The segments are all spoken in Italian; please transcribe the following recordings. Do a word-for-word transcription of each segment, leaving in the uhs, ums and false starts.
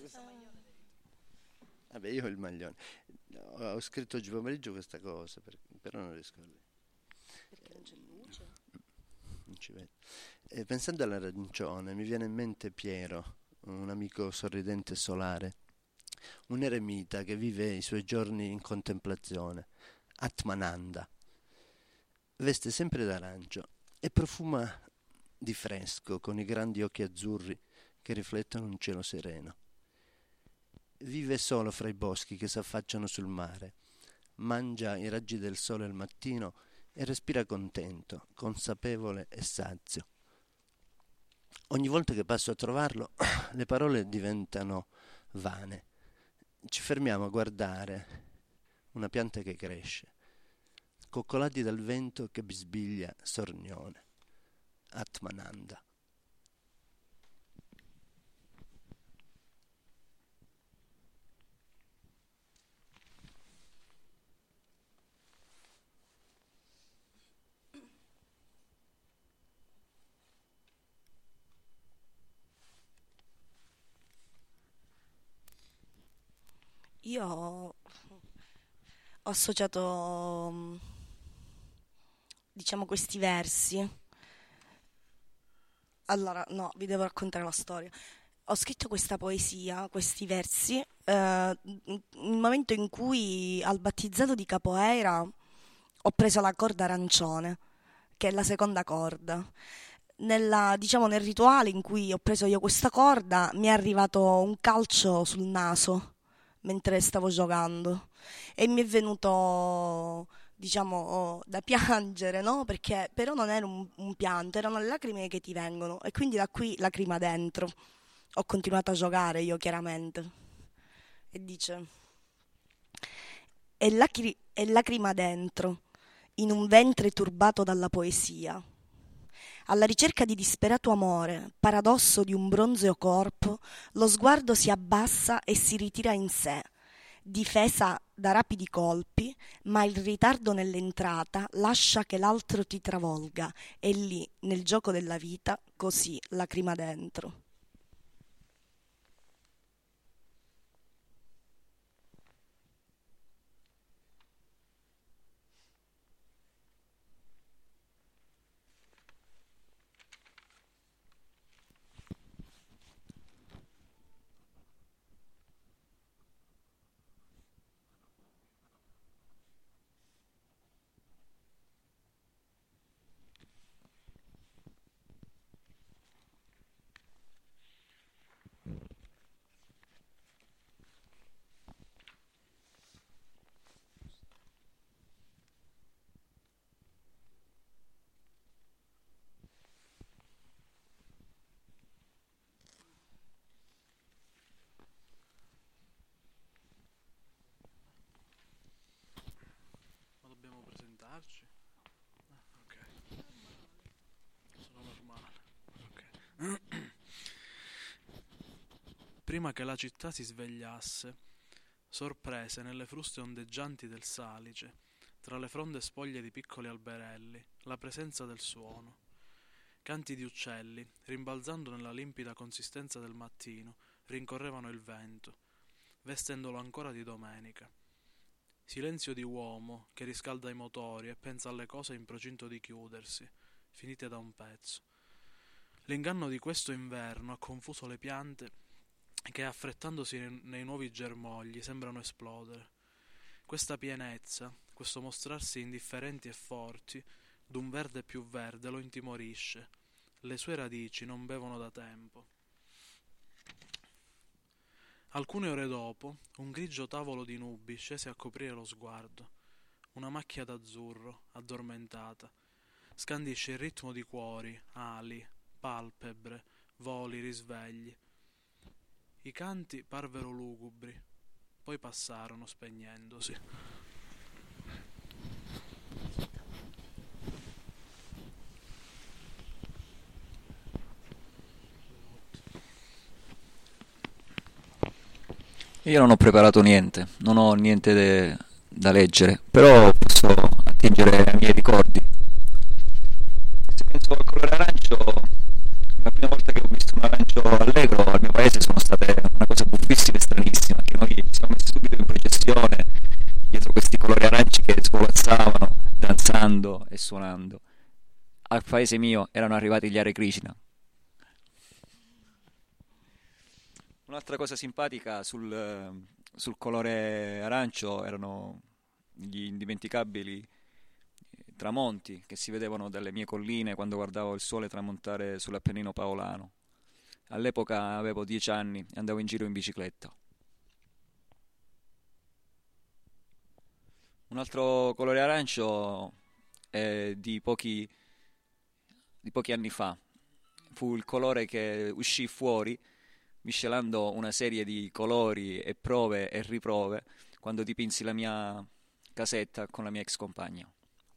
Vabbè, io ho il maglione. Ho scritto oggi pomeriggio questa cosa, per- però non riesco a leggere. Perché non c'è luce? Non ci vedo. E pensando all'arancione, mi viene in mente Piero, un amico sorridente e solare, un eremita che vive i suoi giorni in contemplazione, Atmananda. Veste sempre d'arancio e profuma di fresco con i grandi occhi azzurri che riflettono un cielo sereno. Vive solo fra i boschi che s'affacciano sul mare, mangia i raggi del sole al mattino e respira contento, consapevole e sazio. Ogni volta che passo a trovarlo, le parole diventano vane. Ci fermiamo a guardare una pianta che cresce, coccolati dal vento che bisbiglia sornione. Atmananda. Io ho ho associato, mm, diciamo, questi versi. Allora, no, vi devo raccontare la storia. Ho scritto questa poesia, questi versi, eh, nel momento in cui al battezzato di Capoeira ho preso la corda arancione, che è la seconda corda. Nella, diciamo, nel rituale in cui ho preso io questa corda mi è arrivato un calcio sul naso mentre stavo giocando e mi è venuto, diciamo, da piangere, no? Perché però non era un, un pianto, erano le lacrime che ti vengono e quindi da qui lacrima dentro. Ho continuato a giocare io chiaramente e dice: e, lacri- e lacrima dentro, in un ventre turbato dalla poesia. Alla ricerca di disperato amore, paradosso di un bronzeo corpo, lo sguardo si abbassa e si ritira in sé, difesa da rapidi colpi, ma il ritardo nell'entrata lascia che l'altro ti travolga, e lì, nel gioco della vita, così lacrima dentro. Ma dobbiamo presentarci? Ah, ok. Sono normale. Ok. Prima che la città si svegliasse, sorprese nelle fruste ondeggianti del salice, tra le fronde spoglie di piccoli alberelli, la presenza del suono. Canti di uccelli, rimbalzando nella limpida consistenza del mattino, rincorrevano il vento, vestendolo ancora di domenica. Silenzio di uomo che riscalda i motori e pensa alle cose in procinto di chiudersi, finite da un pezzo. L'inganno di questo inverno ha confuso le piante che, affrettandosi nei, nei nuovi germogli, sembrano esplodere. Questa pienezza, questo mostrarsi indifferenti e forti, d'un verde più verde, lo intimorisce. Le sue radici non bevono da tempo. Alcune ore dopo, un grigio tavolo di nubi scese a coprire lo sguardo. Una macchia d'azzurro, addormentata, scandisce il ritmo di cuori, ali, palpebre, voli, risvegli. I canti parvero lugubri, poi passarono spegnendosi. Io non ho preparato niente, non ho niente de- da leggere, però posso attingere ai miei ricordi. Se penso al colore arancio, la prima volta che ho visto un arancio allegro al mio paese sono state una cosa buffissima. paese mio erano arrivati gli Hare Krishna. Un'altra cosa simpatica sul, sul colore arancio erano gli indimenticabili tramonti che si vedevano dalle mie colline quando guardavo il sole tramontare sull'Appennino paolano. All'epoca avevo dieci anni e andavo in giro in bicicletta. Un altro colore arancio è di pochi, di pochi anni fa. Fu il colore che uscì fuori miscelando una serie di colori e prove e riprove quando dipinsi la mia casetta con la mia ex compagna.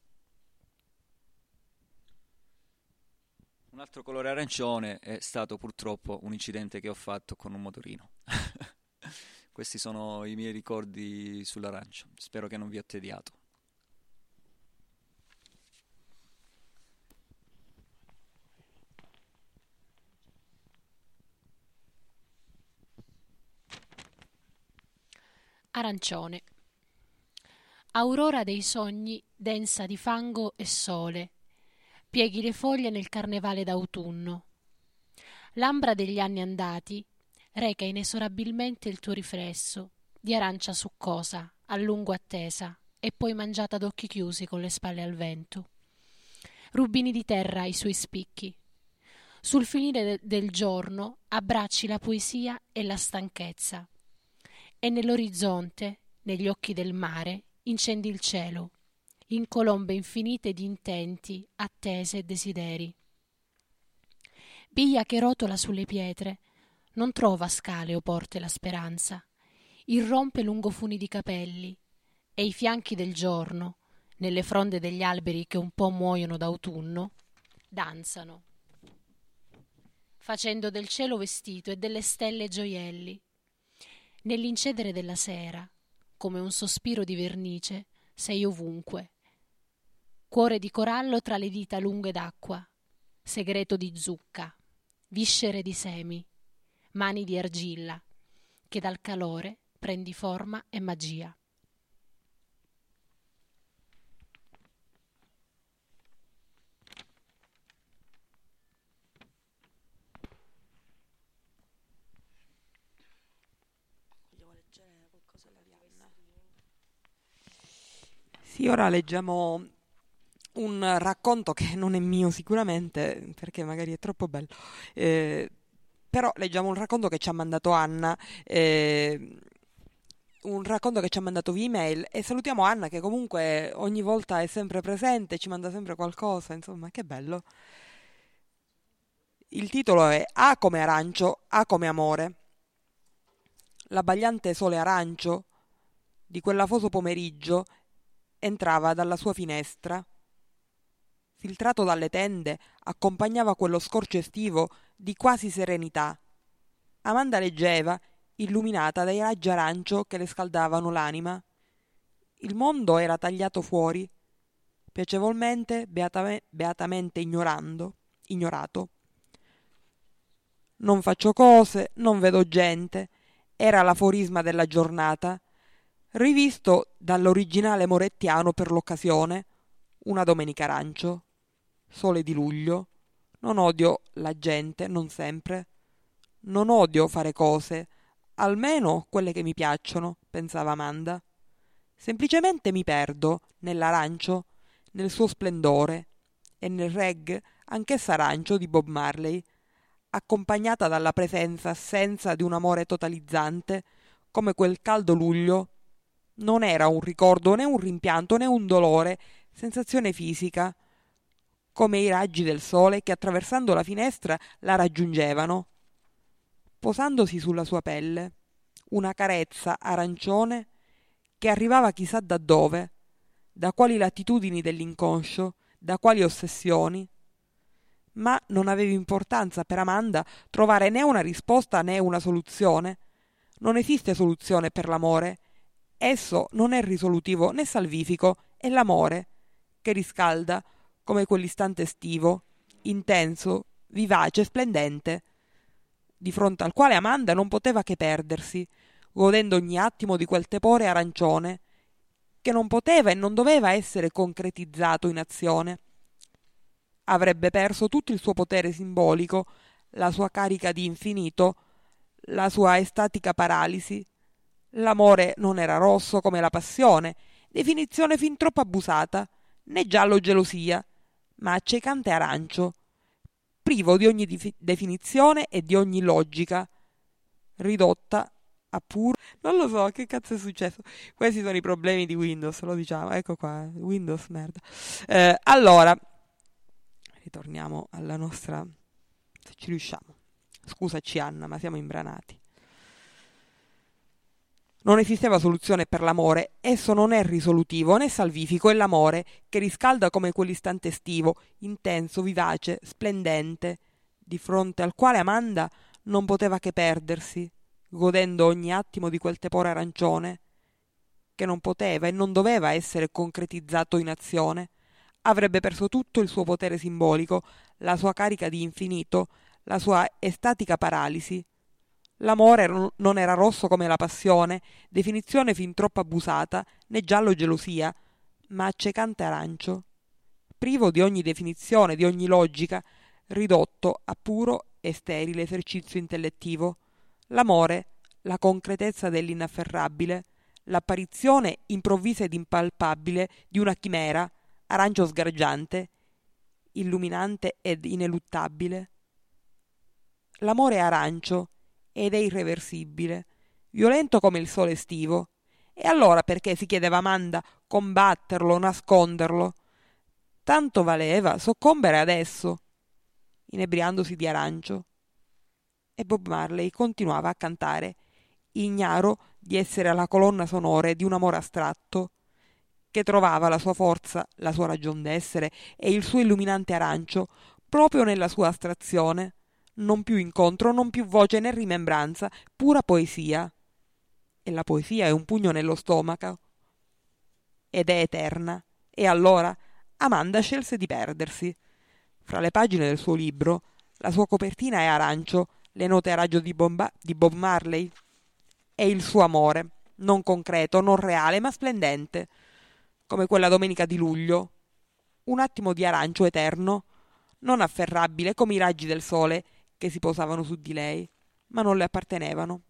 Un altro colore arancione è stato purtroppo un incidente che ho fatto con un motorino. Questi sono i miei ricordi sull'arancio. Spero che non vi ho tediato. Arancione. Aurora dei sogni, densa di fango e sole. Pieghi le foglie nel carnevale d'autunno. L'ambra degli anni andati reca inesorabilmente il tuo riflesso, di arancia succosa, a lungo attesa, e poi mangiata ad occhi chiusi con le spalle al vento. Rubini di terra ai suoi spicchi. Sul finire de- del giorno abbracci la poesia e la stanchezza, e nell'orizzonte, negli occhi del mare, incendi il cielo, in colombe infinite di intenti, attese e desideri. Biglia che rotola sulle pietre, non trova scale o porte la speranza, irrompe lungo funi di capelli, e i fianchi del giorno, nelle fronde degli alberi che un po' muoiono d'autunno, danzano, facendo del cielo vestito e delle stelle gioielli. Nell'incedere della sera, come un sospiro di vernice, sei ovunque. Cuore di corallo tra le dita lunghe d'acqua, segreto di zucca, viscere di semi, mani di argilla, che dal calore prendi forma e magia. Sì, ora leggiamo un racconto che non è mio sicuramente, perché magari è troppo bello, eh, però leggiamo un racconto che ci ha mandato Anna, eh, un racconto che ci ha mandato via email, e salutiamo Anna che comunque ogni volta è sempre presente, ci manda sempre qualcosa, insomma, che bello. Il titolo è A come arancio, A come amore. L'abbagliante sole arancio di quell'afoso pomeriggio entrava dalla sua finestra. Filtrato dalle tende, accompagnava quello scorcio estivo di quasi serenità. Amanda leggeva, illuminata dai raggi arancio che le scaldavano l'anima. Il mondo era tagliato fuori, piacevolmente, beatame- beatamente ignorando, ignorato. Non faccio cose, non vedo gente, era l'aforisma della giornata, rivisto dall'originale morettiano per l'occasione, una domenica arancio, sole di luglio, non odio la gente, non sempre, non odio fare cose, almeno quelle che mi piacciono, pensava Amanda. Semplicemente mi perdo nell'arancio, nel suo splendore, e nel reggae, anch'essa arancio, di Bob Marley, accompagnata dalla presenza assenza di un amore totalizzante, come quel caldo luglio. Non era un ricordo né un rimpianto né un dolore, sensazione fisica, come i raggi del sole che attraversando la finestra la raggiungevano, posandosi sulla sua pelle, una carezza arancione che arrivava chissà da dove, da quali latitudini dell'inconscio, da quali ossessioni. Ma non aveva importanza per Amanda trovare né una risposta né una soluzione. Non esiste soluzione per l'amore. Esso non è risolutivo né salvifico, è l'amore, che riscalda come quell'istante estivo, intenso, vivace, splendente, di fronte al quale Amanda non poteva che perdersi, godendo ogni attimo di quel tepore arancione, che non poteva e non doveva essere concretizzato in azione. avrebbe perso tutto il suo potere simbolico, la sua carica di infinito, la sua estatica paralisi. L'amore non era rosso come la passione, definizione fin troppo abusata, né giallo gelosia, ma accecante arancio, privo di ogni dif- definizione e di ogni logica, ridotta a puro... Non lo so, che cazzo è successo? Questi sono i problemi di Windows, lo diciamo. Ecco qua, Windows, merda. Eh, allora, ritorniamo alla nostra... se ci riusciamo. Scusaci Anna, ma siamo imbranati. Non esisteva soluzione per l'amore, esso non è risolutivo né salvifico, è l'amore che riscalda come quell'istante estivo, intenso, vivace, splendente, di fronte al quale Amanda non poteva che perdersi, godendo ogni attimo di quel tepore arancione, che non poteva e non doveva essere concretizzato in azione. Avrebbe perso tutto il suo potere simbolico, la sua carica di infinito, la sua estatica paralisi. L'amore non era rosso come la passione, definizione fin troppo abusata, né giallo gelosia, ma accecante arancio, privo di ogni definizione, di ogni logica, ridotto a puro e sterile esercizio intellettivo. L'amore, la concretezza dell'inafferrabile, l'apparizione improvvisa ed impalpabile di una chimera, arancio sgargiante, illuminante ed ineluttabile. L'amore è arancio ed è irreversibile, violento come il sole estivo. E allora perché, si chiedeva Amanda, combatterlo, nasconderlo? Tanto valeva soccombere adesso, inebriandosi di arancio. E Bob Marley continuava a cantare, ignaro di essere la colonna sonora di un amore astratto, che trovava la sua forza, la sua ragion d'essere e il suo illuminante arancio proprio nella sua astrazione, non più incontro, non più voce né rimembranza, pura poesia. E la poesia è un pugno nello stomaco ed è eterna. E allora Amanda scelse di perdersi. Fra le pagine del suo libro, la sua copertina è arancio, le note a raggio di, Bomba- di Bob Marley e il suo amore, non concreto, non reale, ma splendente, come quella domenica di luglio. Un attimo di arancio eterno, non afferrabile come i raggi del sole che si posavano su di lei, ma non le appartenevano.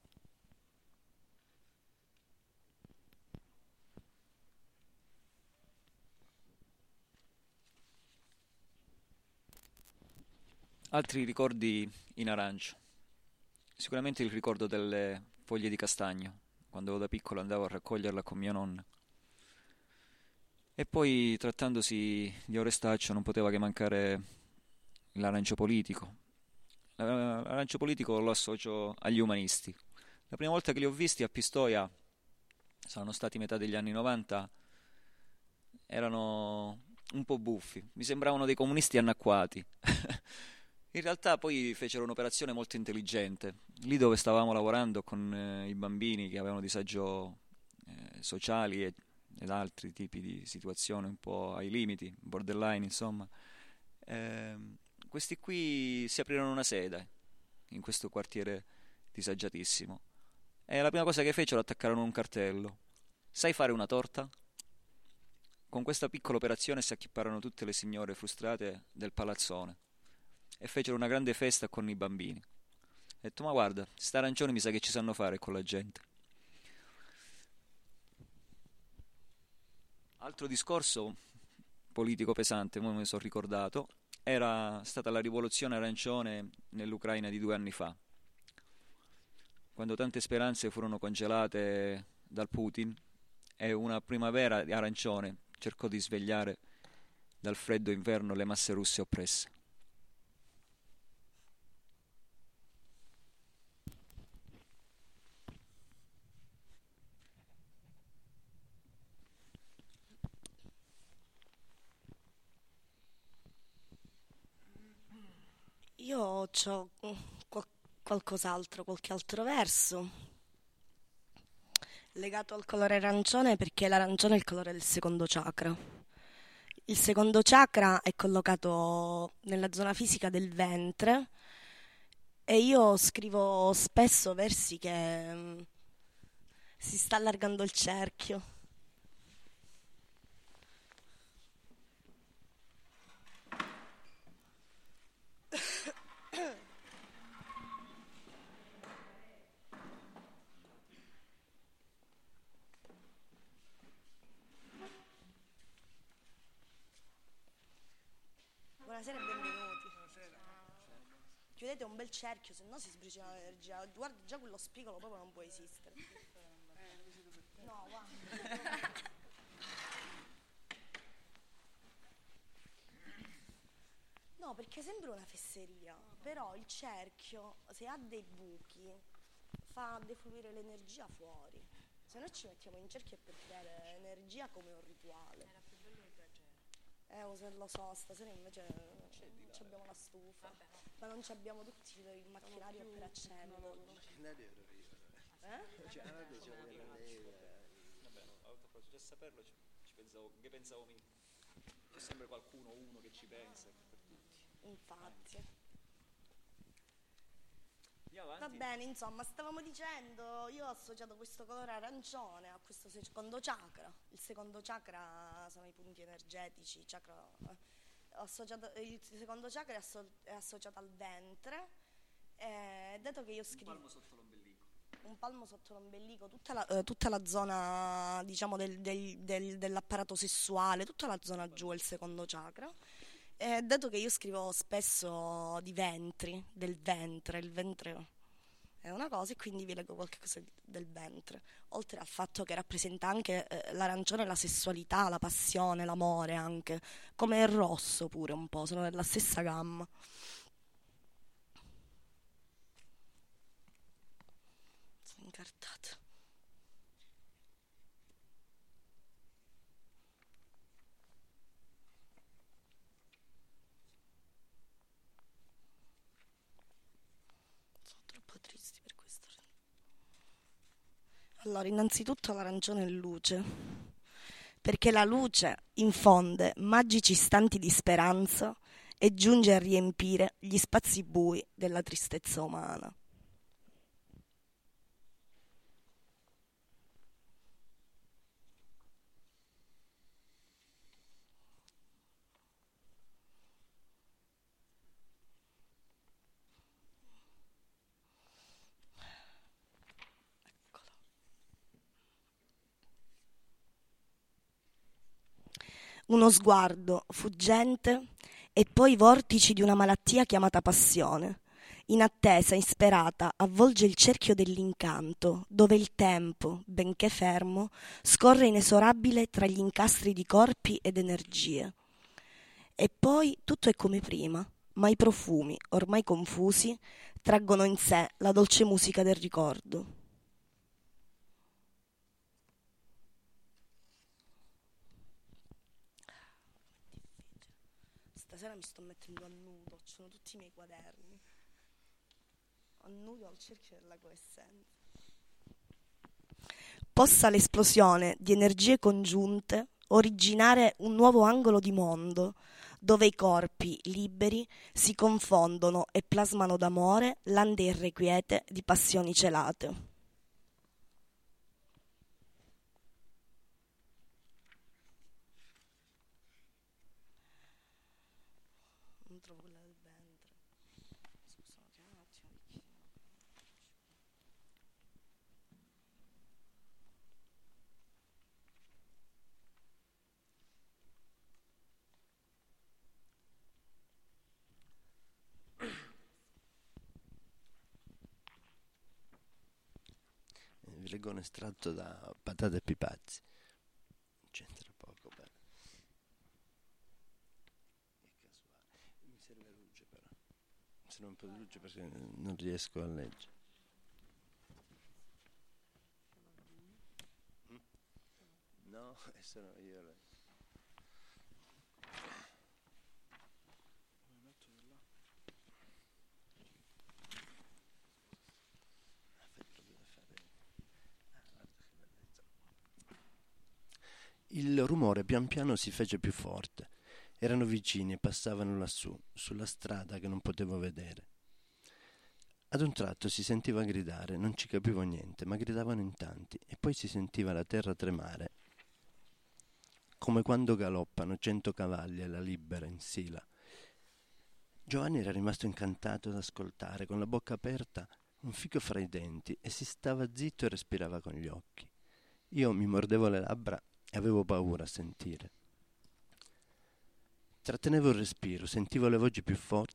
Altri ricordi in arancio. Sicuramente il ricordo delle foglie di castagno, quando da piccolo andavo a raccoglierla con mia nonna. E poi, trattandosi di orestaccio, non poteva che mancare l'arancio politico. L'arancio politico lo associo agli umanisti. La prima volta che li ho visti a Pistoia, saranno stati metà degli anni novanta, erano un po' buffi, mi sembravano dei comunisti annacquati. In realtà poi fecero un'operazione molto intelligente. Lì dove stavamo lavorando con eh, i bambini che avevano disagio eh, sociali e, ed altri tipi di situazioni un po' ai limiti, borderline, insomma, ehm, questi qui si aprirono una sede in questo quartiere disagiatissimo e la prima cosa che fecero attaccarono un cartello: sai fare una torta? Con questa piccola operazione si acchipparono tutte le signore frustrate del palazzone e fecero una grande festa con i bambini. Ho detto: ma guarda, sta arancioni mi sa che ci sanno fare con la gente. Altro discorso politico pesante, come mi sono ricordato, era stata la rivoluzione arancione nell'Ucraina di due anni fa, quando tante speranze furono congelate dal Putin e una primavera arancione cercò di svegliare dal freddo inverno le masse russe oppresse. Io ho qualcos'altro, qualche altro verso legato al colore arancione, perché l'arancione è il colore del secondo chakra. Il secondo chakra è collocato nella zona fisica del ventre e io scrivo spesso versi che mm, si sta allargando il cerchio. chiudete un bel cerchio, se no si sbriciona l'energia. Guarda, già quello spigolo proprio non può esistere. No, guarda. No, perché sembra una fesseria, però il cerchio, se ha dei buchi, fa defluire l'energia fuori. Se noi ci mettiamo in cerchio è per creare energia come un rituale. Era più bello il piacere. Eh, lo, lo so, stasera invece ci abbiamo la stufa. Vabbè, no. Ma non ci abbiamo tutti il macchinario per accenderlo. Il macchinario ero io. Eh? Cioè, a me piaceva della lega. Vabbè, no, a già saperlo ci, ci pensavo, che pensavo mi... C'è sempre qualcuno, uno che ci pensa per tutti. Infatti. Avanti. Va bene, insomma, stavamo dicendo, io ho associato questo colore arancione a questo secondo chakra. Il secondo chakra sono i punti energetici, chakra, eh, ho associato, il secondo chakra è, asso- è associato al ventre, eh, dato che io scrivo... Un palmo sotto l'ombelico. Un palmo sotto l'ombelico, tutta la, eh, tutta la zona, diciamo, del, del, del, dell'apparato sessuale, tutta la zona giù è il secondo chakra. Eh, dato che io scrivo spesso di ventri, del ventre, il ventre è una cosa e quindi vi leggo qualche cosa del ventre, oltre al fatto che rappresenta anche eh, l'arancione, la sessualità, la passione, l'amore anche, come il rosso pure un po', sono nella stessa gamma. Sono incartata. Tristi per questo. Allora, innanzitutto l'arancione è luce, perché la luce infonde magici istanti di speranza e giunge a riempire gli spazi bui della tristezza umana. Uno sguardo fuggente e poi i vortici di una malattia chiamata passione. In attesa, insperata, avvolge il cerchio dell'incanto, dove il tempo, benché fermo, scorre inesorabile tra gli incastri di corpi ed energie. E poi tutto è come prima, ma i profumi, ormai confusi, traggono in sé la dolce musica del ricordo. Stasera mi sto mettendo a nudo, ci sono tutti i miei quaderni. A nudo al cerchio della coessenza. Possa l'esplosione di energie congiunte originare un nuovo angolo di mondo, dove i corpi liberi si confondono e plasmano d'amore lande irrequiete di passioni celate. Non trovo quella del ventre. Scusate un attimo. Vi leggo un estratto da Patate e Pipazzi. C'entra poco, beh. Mi serve luce però. Mi serve un po' di luce perché non riesco a leggere. No, sono io. Il rumore pian piano si fece più forte. Erano vicini e passavano lassù, sulla strada che non potevo vedere. Ad un tratto si sentiva gridare, non ci capivo niente, ma gridavano in tanti, e poi si sentiva la terra tremare, come quando galoppano cento cavalli alla libera in sila. Giovanni era rimasto incantato ad ascoltare, con la bocca aperta, un fico fra i denti, e si stava zitto e respirava con gli occhi. Io mi mordevo le labbra e avevo paura a sentire. Trattenevo il respiro, sentivo le voci più forti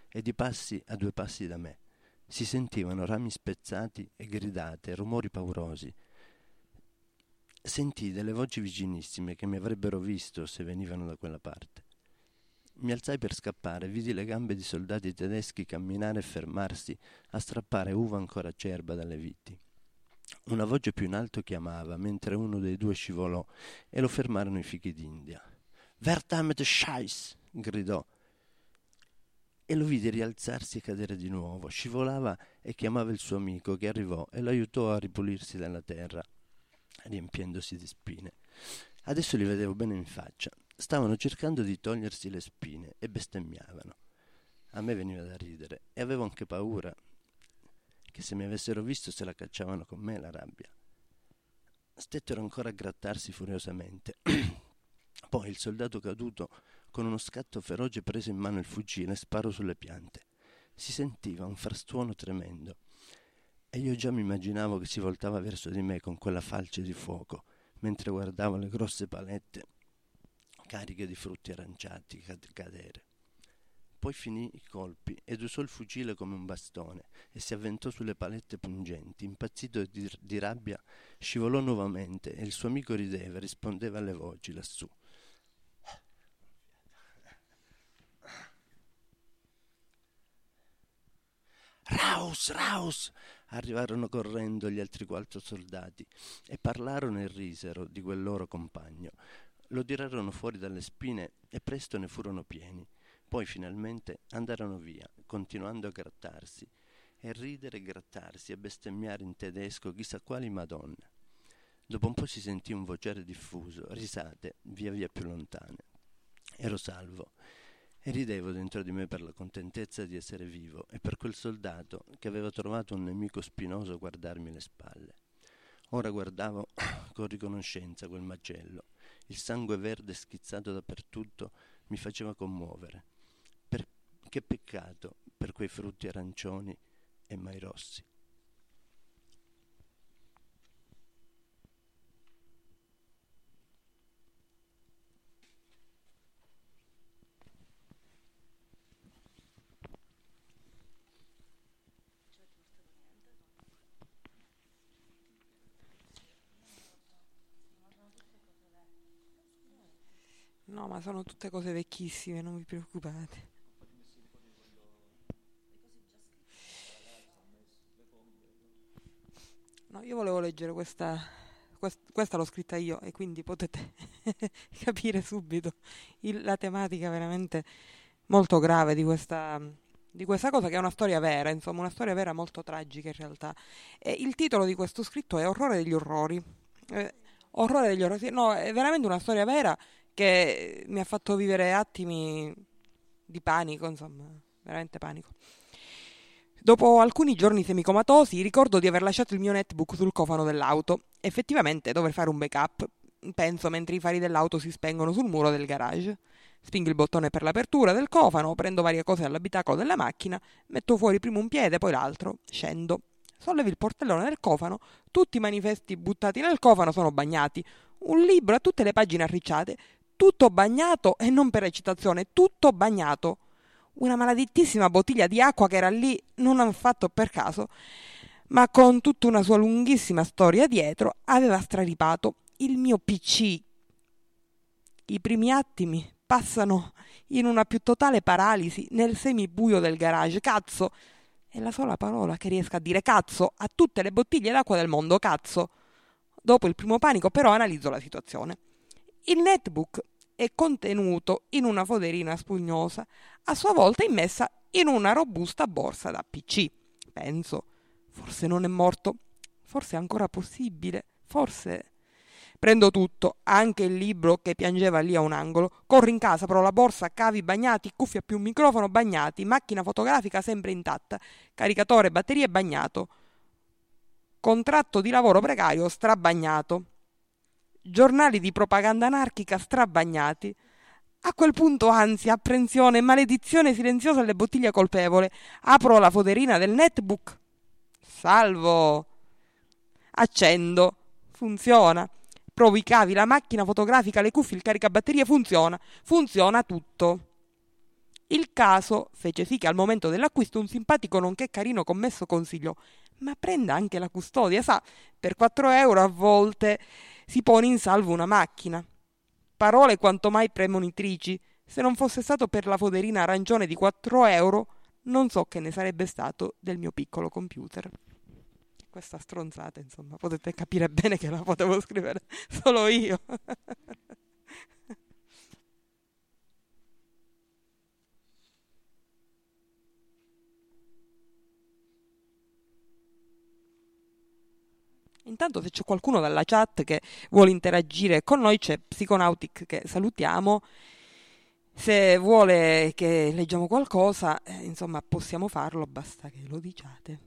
e di passi a due passi da me. Si sentivano rami spezzati e gridate, rumori paurosi. Sentii delle voci vicinissime che mi avrebbero visto se venivano da quella parte. Mi alzai per scappare, vidi le gambe di soldati tedeschi camminare e fermarsi a strappare uva ancora acerba dalle viti. Una voce più in alto chiamava, mentre uno dei due scivolò e lo fermarono i fichi d'India. «Verdammte Scheiß!» gridò, e lo vidi rialzarsi e cadere di nuovo. Scivolava e chiamava il suo amico, che arrivò e lo aiutò a ripulirsi dalla terra, riempiendosi di spine. Adesso li vedevo bene in faccia. Stavano cercando di togliersi le spine e bestemmiavano. A me veniva da ridere e avevo anche paura che se mi avessero visto se la cacciavano con me la rabbia. Stettero ancora a grattarsi furiosamente. Poi il soldato caduto, con uno scatto feroce, prese in mano il fucile e sparò sulle piante. Si sentiva un frastuono tremendo e io già mi immaginavo che si voltava verso di me con quella falce di fuoco, mentre guardavo le grosse palette cariche di frutti aranciati cadere. Poi finì i colpi ed usò il fucile come un bastone e si avventò sulle palette pungenti. Impazzito di, di rabbia, scivolò nuovamente e il suo amico rideva e rispondeva alle voci lassù. Raus, Raus! Arrivarono correndo gli altri quattro soldati e parlarono e risero di quel loro compagno. Lo tirarono fuori dalle spine e presto ne furono pieni. Poi finalmente andarono via, continuando a grattarsi, e ridere e grattarsi e bestemmiare in tedesco chissà quali madonne. Dopo un po' si sentì un vociare diffuso, risate via via più lontane. Ero salvo e ridevo dentro di me per la contentezza di essere vivo e per quel soldato che aveva trovato un nemico spinoso a guardarmi le spalle. Ora guardavo con riconoscenza quel macello. Il sangue verde schizzato dappertutto mi faceva commuovere. Per... Che peccato per quei frutti arancioni e mai rossi. No, ma sono tutte cose vecchissime, non vi preoccupate. No, io volevo leggere questa, quest- questa l'ho scritta io e quindi potete capire subito il- la tematica veramente molto grave di questa, di questa cosa, che è una storia vera, insomma, una storia vera molto tragica in realtà. E il titolo di questo scritto è Orrore degli orrori. Eh, orrore degli orrori, sì, no, è veramente una storia vera che mi ha fatto vivere attimi di panico, insomma, veramente panico. Dopo alcuni giorni semicomatosi ricordo di aver lasciato il mio netbook sul cofano dell'auto. Effettivamente dover fare un backup, penso, mentre i fari dell'auto si spengono sul muro del garage. Spingo il bottone per l'apertura del cofano, prendo varie cose dall'abitacolo della macchina, metto fuori prima un piede, poi l'altro, scendo. Sollevi il portellone del cofano, tutti i manifesti buttati nel cofano sono bagnati, un libro a tutte le pagine arricciate, tutto bagnato e non per recitazione, tutto bagnato. Una maledettissima bottiglia di acqua che era lì, non affatto per caso, ma con tutta una sua lunghissima storia dietro, aveva straripato il mio P C. I primi attimi passano in una più totale paralisi nel semibuio del garage. Cazzo! È la sola parola che riesco a dire, cazzo, a tutte le bottiglie d'acqua del mondo, cazzo. Dopo il primo panico però analizzo la situazione. Il netbook è contenuto in una foderina spugnosa, a sua volta immessa in una robusta borsa da P C. Penso, forse non è morto, forse è ancora possibile, forse... Prendo tutto, anche il libro che piangeva lì a un angolo, corro in casa, apro la borsa, cavi bagnati, cuffia più microfono bagnati, macchina fotografica sempre intatta, caricatore, batterie bagnato, contratto di lavoro precario strabagnato, giornali di propaganda anarchica strabagnati. A quel punto ansia, apprensione, maledizione silenziosa alle bottiglie colpevole. Apro la foderina del netbook. Salvo. Accendo. Funziona. Provo i cavi, la macchina fotografica, le cuffie, il caricabatterie, funziona. Funziona tutto. Il caso fece sì che al momento dell'acquisto un simpatico nonché carino commesso consigliò: ma prenda anche la custodia, sa, per quattro euro a volte si pone in salvo una macchina. Parole quanto mai premonitrici. Se non fosse stato per la foderina arancione di quattro euro, non so che ne sarebbe stato del mio piccolo computer. Questa stronzata, insomma, potete capire bene che la potevo scrivere solo io. Intanto, se c'è qualcuno dalla chat che vuole interagire con noi, c'è Psychonautic che salutiamo. Se vuole che leggiamo qualcosa, eh, insomma, possiamo farlo, basta che lo diciate.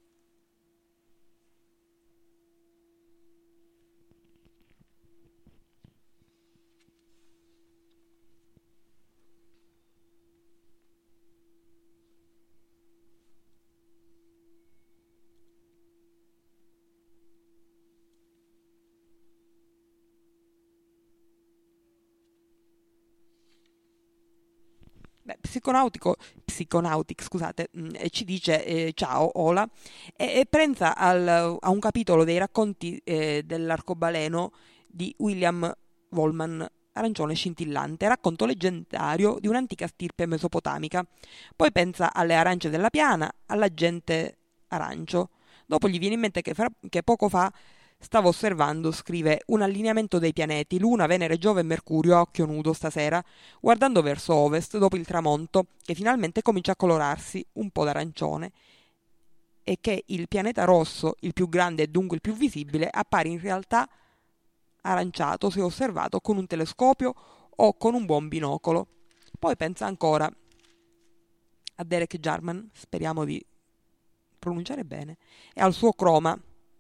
Beh, Psiconautico, Psiconautic, scusate, mh, eh, ci dice eh, ciao, Ola, e, e pensa al- a un capitolo dei racconti eh, dell'arcobaleno di William Wallman, Arancione scintillante, racconto leggendario di un'antica stirpe mesopotamica. Poi pensa alle arance della piana, all'agente arancio. Dopo gli viene in mente che, fra- che poco fa stavo osservando, scrive, un allineamento dei pianeti, Luna, Venere, Giove e Mercurio a occhio nudo stasera, guardando verso ovest dopo il tramonto, che finalmente comincia a colorarsi un po' d'arancione, e che il pianeta rosso, il più grande e dunque il più visibile, appare in realtà aranciato se osservato con un telescopio o con un buon binocolo. Poi pensa ancora a Derek Jarman, speriamo di pronunciare bene, e al suo croma.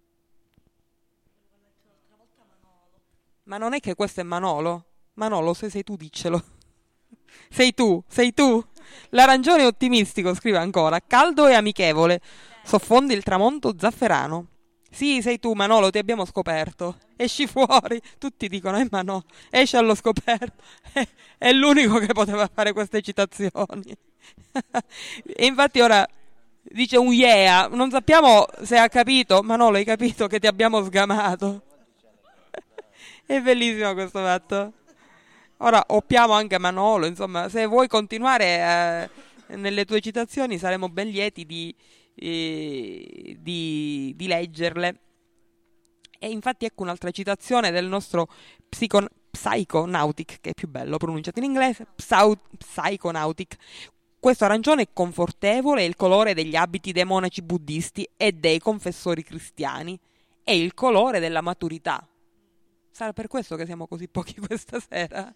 Ma non è che questo è Manolo? Manolo, se sei tu, diccelo. Sei tu, sei tu. L'arancione è ottimistico, scrive ancora. Caldo e amichevole. Soffonde il tramonto zafferano. Sì, sei tu, Manolo, ti abbiamo scoperto. Esci fuori. Tutti dicono, eh Manolo, esci allo scoperto. È, è l'unico che poteva fare queste citazioni. E infatti ora dice un yeah. Non sappiamo se ha capito. Manolo, hai capito che ti abbiamo sgamato? È bellissimo questo fatto. Ora oppiamo anche Manolo, insomma, se vuoi continuare eh, nelle tue citazioni saremo ben lieti di, eh, di, di leggerle. E infatti ecco un'altra citazione del nostro psico, Psychonautic, che è più bello pronunciato in inglese, Psau, Psychonautic. Questo arancione è confortevole, è il colore degli abiti dei monaci buddisti e dei confessori cristiani, è il colore della maturità. Sarà per questo che siamo così pochi questa sera.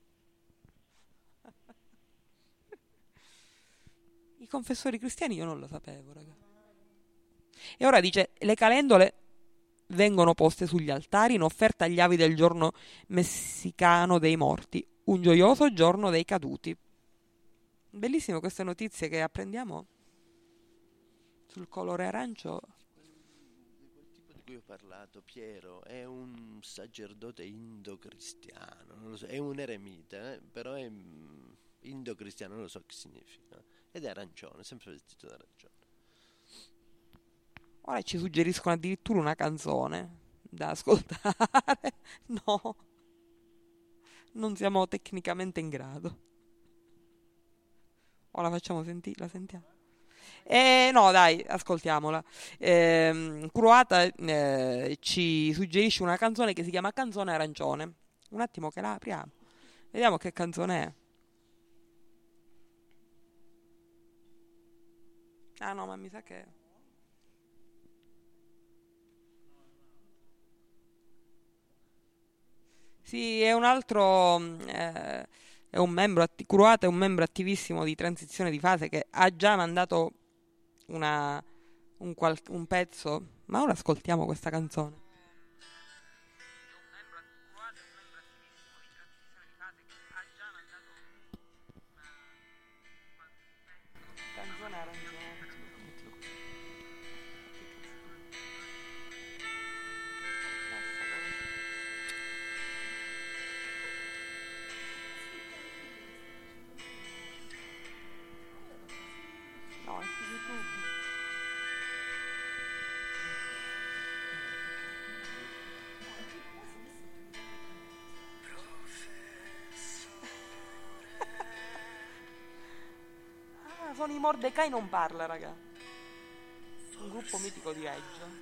I confessori cristiani io non lo sapevo, raga. E ora dice, le calendole vengono poste sugli altari in offerta agli avi del giorno messicano dei morti, un gioioso giorno dei caduti. Bellissime queste notizie che apprendiamo sul colore arancio. Di cui ho parlato, Piero, è un sacerdote indocristiano, non lo so, è un eremita, eh, però è mm, indocristiano, non lo so che significa, ed è arancione, sempre vestito d'arancione. Ora ci suggeriscono addirittura una canzone da ascoltare. No, non siamo tecnicamente in grado. Ora facciamo sentire, la sentiamo. Eh, no, dai, ascoltiamola. Eh, Croata eh, ci suggerisce una canzone che si chiama Canzone Arancione. Un attimo che la apriamo. Vediamo che canzone è. Ah no, ma mi sa che... Sì, è un altro... Eh, è un membro, atti- Croata è un membro attivissimo di transizione di fase che ha già mandato una, un, qual- un pezzo, ma ora ascoltiamo questa canzone. Canzone arancione. sono i Mordecai non parla, raga. Un gruppo mitico di Reggio.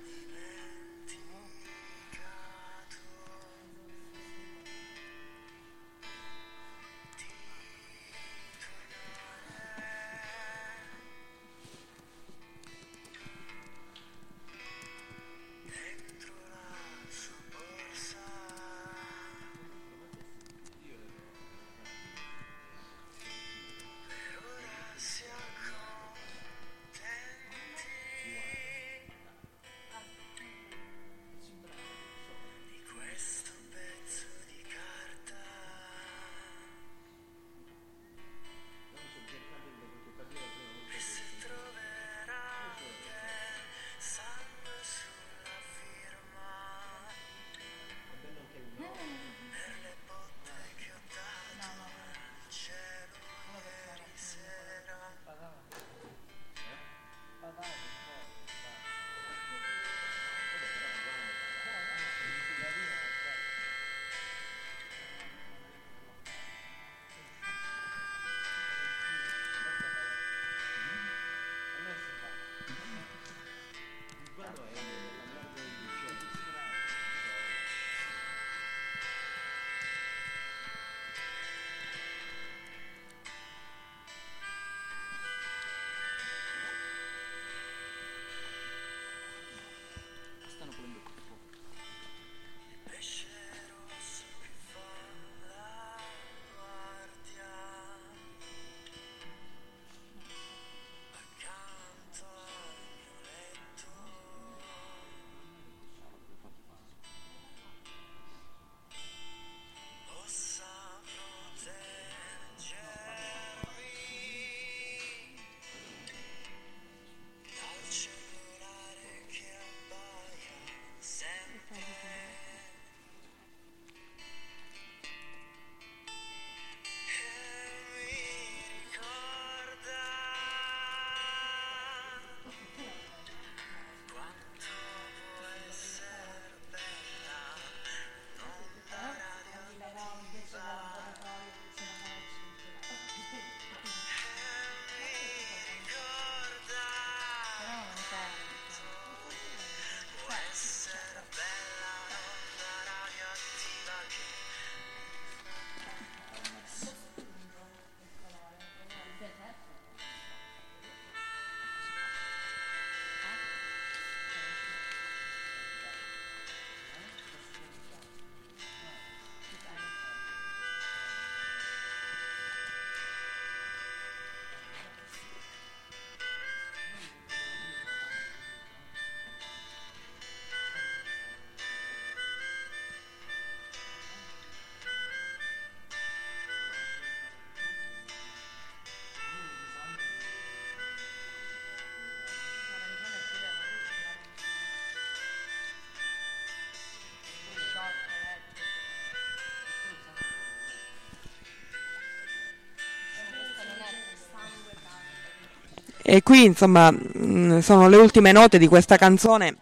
E qui insomma mh, sono le ultime note di questa canzone,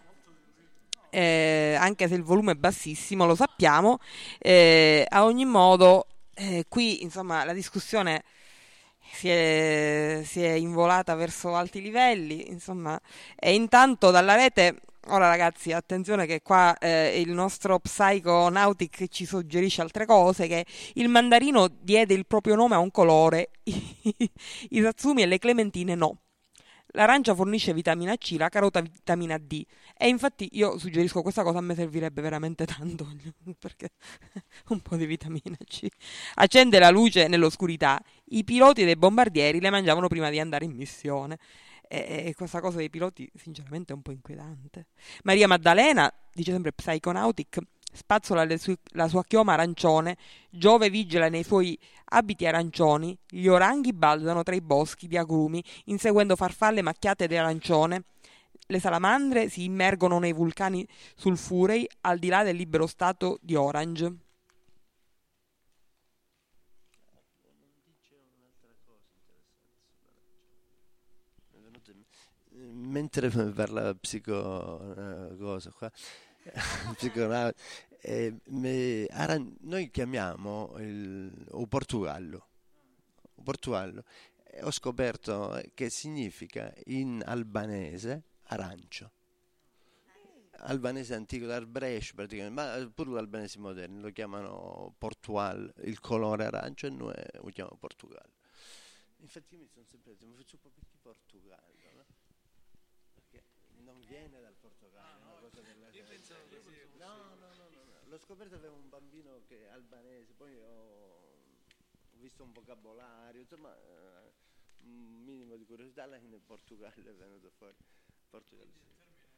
eh, anche se il volume è bassissimo, lo sappiamo. Eh, a ogni modo eh, qui insomma la discussione si è, si è involata verso alti livelli, insomma, e intanto dalla rete. Ora ragazzi, attenzione che qua eh, il nostro Psychonautic ci suggerisce altre cose, che il mandarino diede il proprio nome a un colore, i satsumi e le clementine no. L'arancia fornisce vitamina C, la carota vitamina D, e infatti io suggerisco questa cosa, a me servirebbe veramente tanto, perché un po' di vitamina C accende la luce nell'oscurità. I piloti dei bombardieri le mangiavano prima di andare in missione. E questa cosa dei piloti sinceramente è un po' inquietante. Maria Maddalena, dice sempre Psychonautic, spazzola le sue, la sua chioma arancione, Giove vigila nei suoi abiti arancioni, gli oranghi balzano tra i boschi di agrumi inseguendo farfalle macchiate di arancione, le salamandre si immergono nei vulcani sulfurei al di là del libero stato di Orange. Mentre parla psico eh, cosa qua psiconautica, eh, me, aran- noi chiamiamo il, o Portogallo o Portogallo E ho scoperto che significa in albanese arancio. Albanese antico, l'arbresh praticamente, ma pure l'albanese moderno lo chiamano Portugal, il colore arancio, e noi lo chiamiamo Portogallo. Infatti io mi sono sempre detto, ma faccio un po' perché Portogallo, no? Perché non viene dal Portogallo, è una cosa della no, no, no, no, no. L'ho scoperto, avevo un bambino che è albanese, poi ho, ho visto un vocabolario, insomma, eh, un minimo di curiosità, alla fine Portogallo è venuto fuori. Portogallo, sì.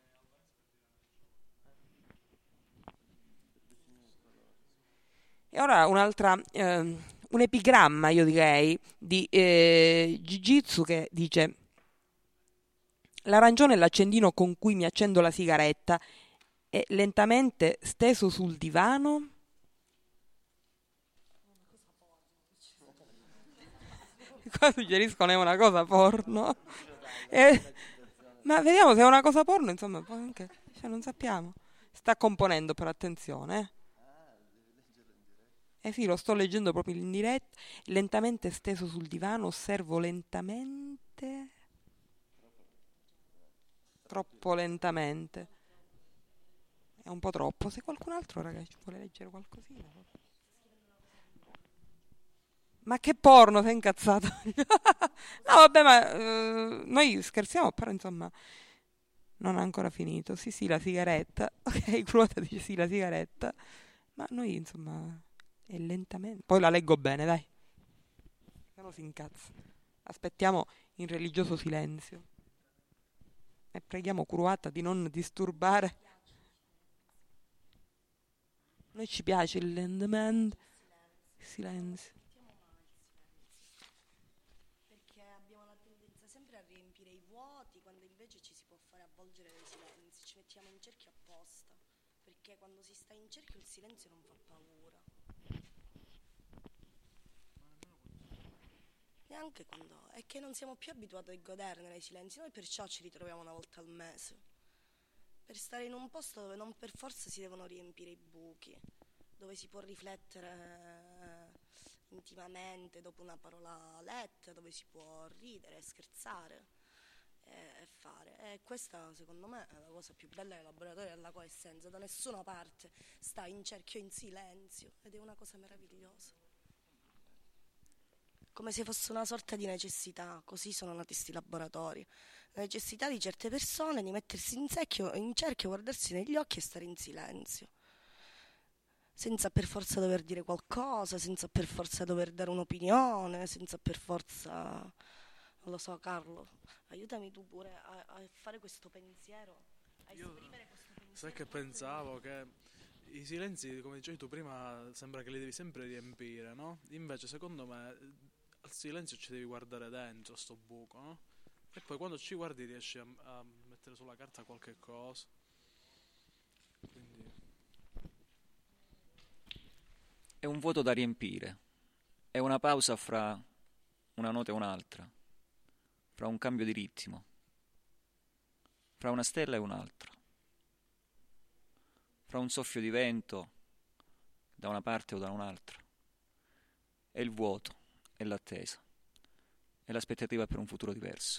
E ora un'altra, eh, un epigramma, io direi, di eh, Jiu-Jitsu che dice: l'arancione è l'accendino con cui mi accendo la sigaretta e lentamente steso sul divano. Qua suggeriscono è una cosa porno. Eh, ma vediamo se è una cosa porno, insomma, poi anche, cioè, non sappiamo. Sta componendo, per attenzione, eh. Eh sì, lo sto leggendo proprio in diretta. Lentamente steso sul divano, osservo lentamente. Troppo lentamente. È un po' troppo. Se qualcun altro, ragazzi, vuole leggere qualcosina. Ma che porno, sei incazzato? No, vabbè, ma eh, noi scherziamo, però insomma non ha ancora finito. Sì, sì, la sigaretta. Ok, Cruota dice sì, la sigaretta. Ma noi, insomma, è lentamente. Poi la leggo bene, dai. Se no si incazza. Aspettiamo in religioso silenzio. E preghiamo Cruata di non disturbare. A noi ci piace il lentamente. Il silenzio. Perché abbiamo la tendenza sempre a riempire i vuoti, quando invece ci si può fare avvolgere dai silenzi. Ci mettiamo in cerchio apposta, perché quando si sta in cerchio il silenzio non fa paura. Neanche quando è che non siamo più abituati a goderne nei silenzi, noi perciò ci ritroviamo una volta al mese, per stare in un posto dove non per forza si devono riempire i buchi, dove si può riflettere intimamente dopo una parola letta, dove si può ridere, scherzare e, e fare. E questa secondo me è la cosa più bella del laboratorio della coessenza, da nessuna parte sta in cerchio in silenzio ed è una cosa meravigliosa. Come se fosse una sorta di necessità, così sono nati questi laboratori. La necessità di certe persone di mettersi in, secchio, in cerchio, guardarsi negli occhi e stare in silenzio, senza per forza dover dire qualcosa, senza per forza dover dare un'opinione, senza per forza, non lo so, Carlo, aiutami tu pure a, a fare questo pensiero, a esprimere questo pensiero. Sai che pensavo che i silenzi, come dicevi tu prima, sembra che li devi sempre riempire, no? Invece secondo me al silenzio ci devi guardare dentro sto buco, no? E poi quando ci guardi riesci a, a mettere sulla carta qualche cosa. Quindi È un vuoto da riempire, è una pausa fra una nota e un'altra, fra un cambio di ritmo, fra una stella e un'altra, fra un soffio di vento da una parte o da un'altra. È il vuoto, è l'attesa, è l'aspettativa per un futuro diverso.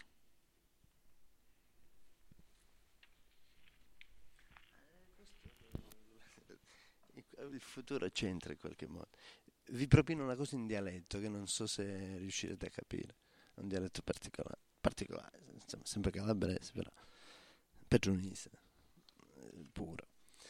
Il futuro c'entra in qualche modo. Vi propino una cosa in dialetto che non so se riuscirete a capire. È un dialetto particolare, particolare, insomma, sempre calabrese, però pedronese, puro.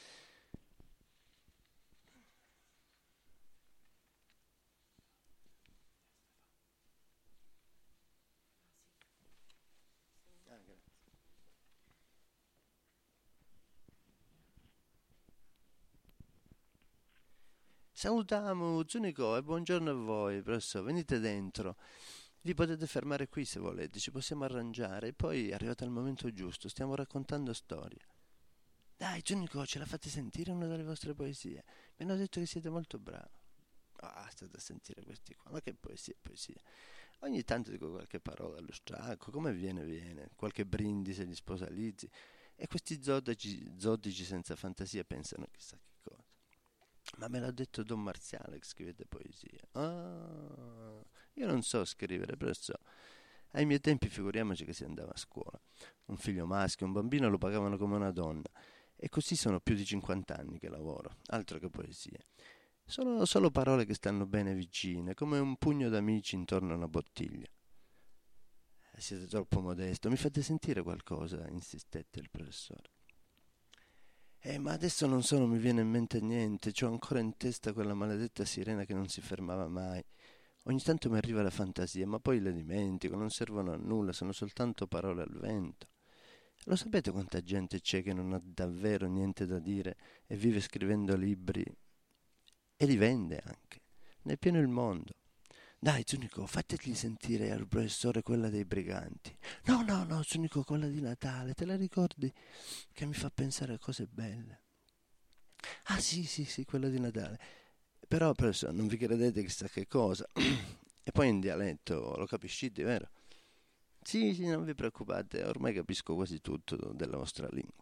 Salutiamo Zunico e buongiorno a voi, professore, venite dentro, vi potete fermare qui se volete, ci possiamo arrangiare e poi è arrivato il momento giusto, stiamo raccontando storie. Dai Zunico, ce la fate sentire una delle vostre poesie? Mi hanno detto che siete molto bravi. Ah, state a sentire questi qua, ma che poesia, poesia. Ogni tanto dico qualche parola allo stracco, come viene viene, qualche brindisi agli sposalizzi e questi zodici, zodici senza fantasia pensano chissà che cosa. Ma me l'ha detto Don Marziale che scrivete poesia. Ah, io non so scrivere, però so Ai miei tempi figuriamoci che si andava a scuola. Un figlio maschio, un bambino lo pagavano come una donna. E così sono più di cinquanta anni che lavoro, altro che poesie. Sono solo parole che stanno bene vicine, come un pugno d'amici intorno a una bottiglia. Siete troppo modesto, mi fate sentire qualcosa, insistette il professore. Eh, ma adesso non so, non mi viene in mente niente, c'ho ancora in testa quella maledetta sirena che non si fermava mai. Ogni tanto mi arriva la fantasia, ma poi le dimentico, non servono a nulla, sono soltanto parole al vento. Lo sapete quanta gente c'è che non ha davvero niente da dire e vive scrivendo libri e li vende anche? Ne è pieno il mondo. Dai, Zunico, fategli sentire al professore quella dei briganti. No, no, no, Zunico, quella di Natale, te la ricordi? Che mi fa pensare a cose belle. Ah, sì, sì, sì, quella di Natale. Però, professore, non vi credete chissà che cosa. E poi in dialetto, lo capiscite, vero? Sì, sì, non vi preoccupate, ormai capisco quasi tutto della vostra lingua.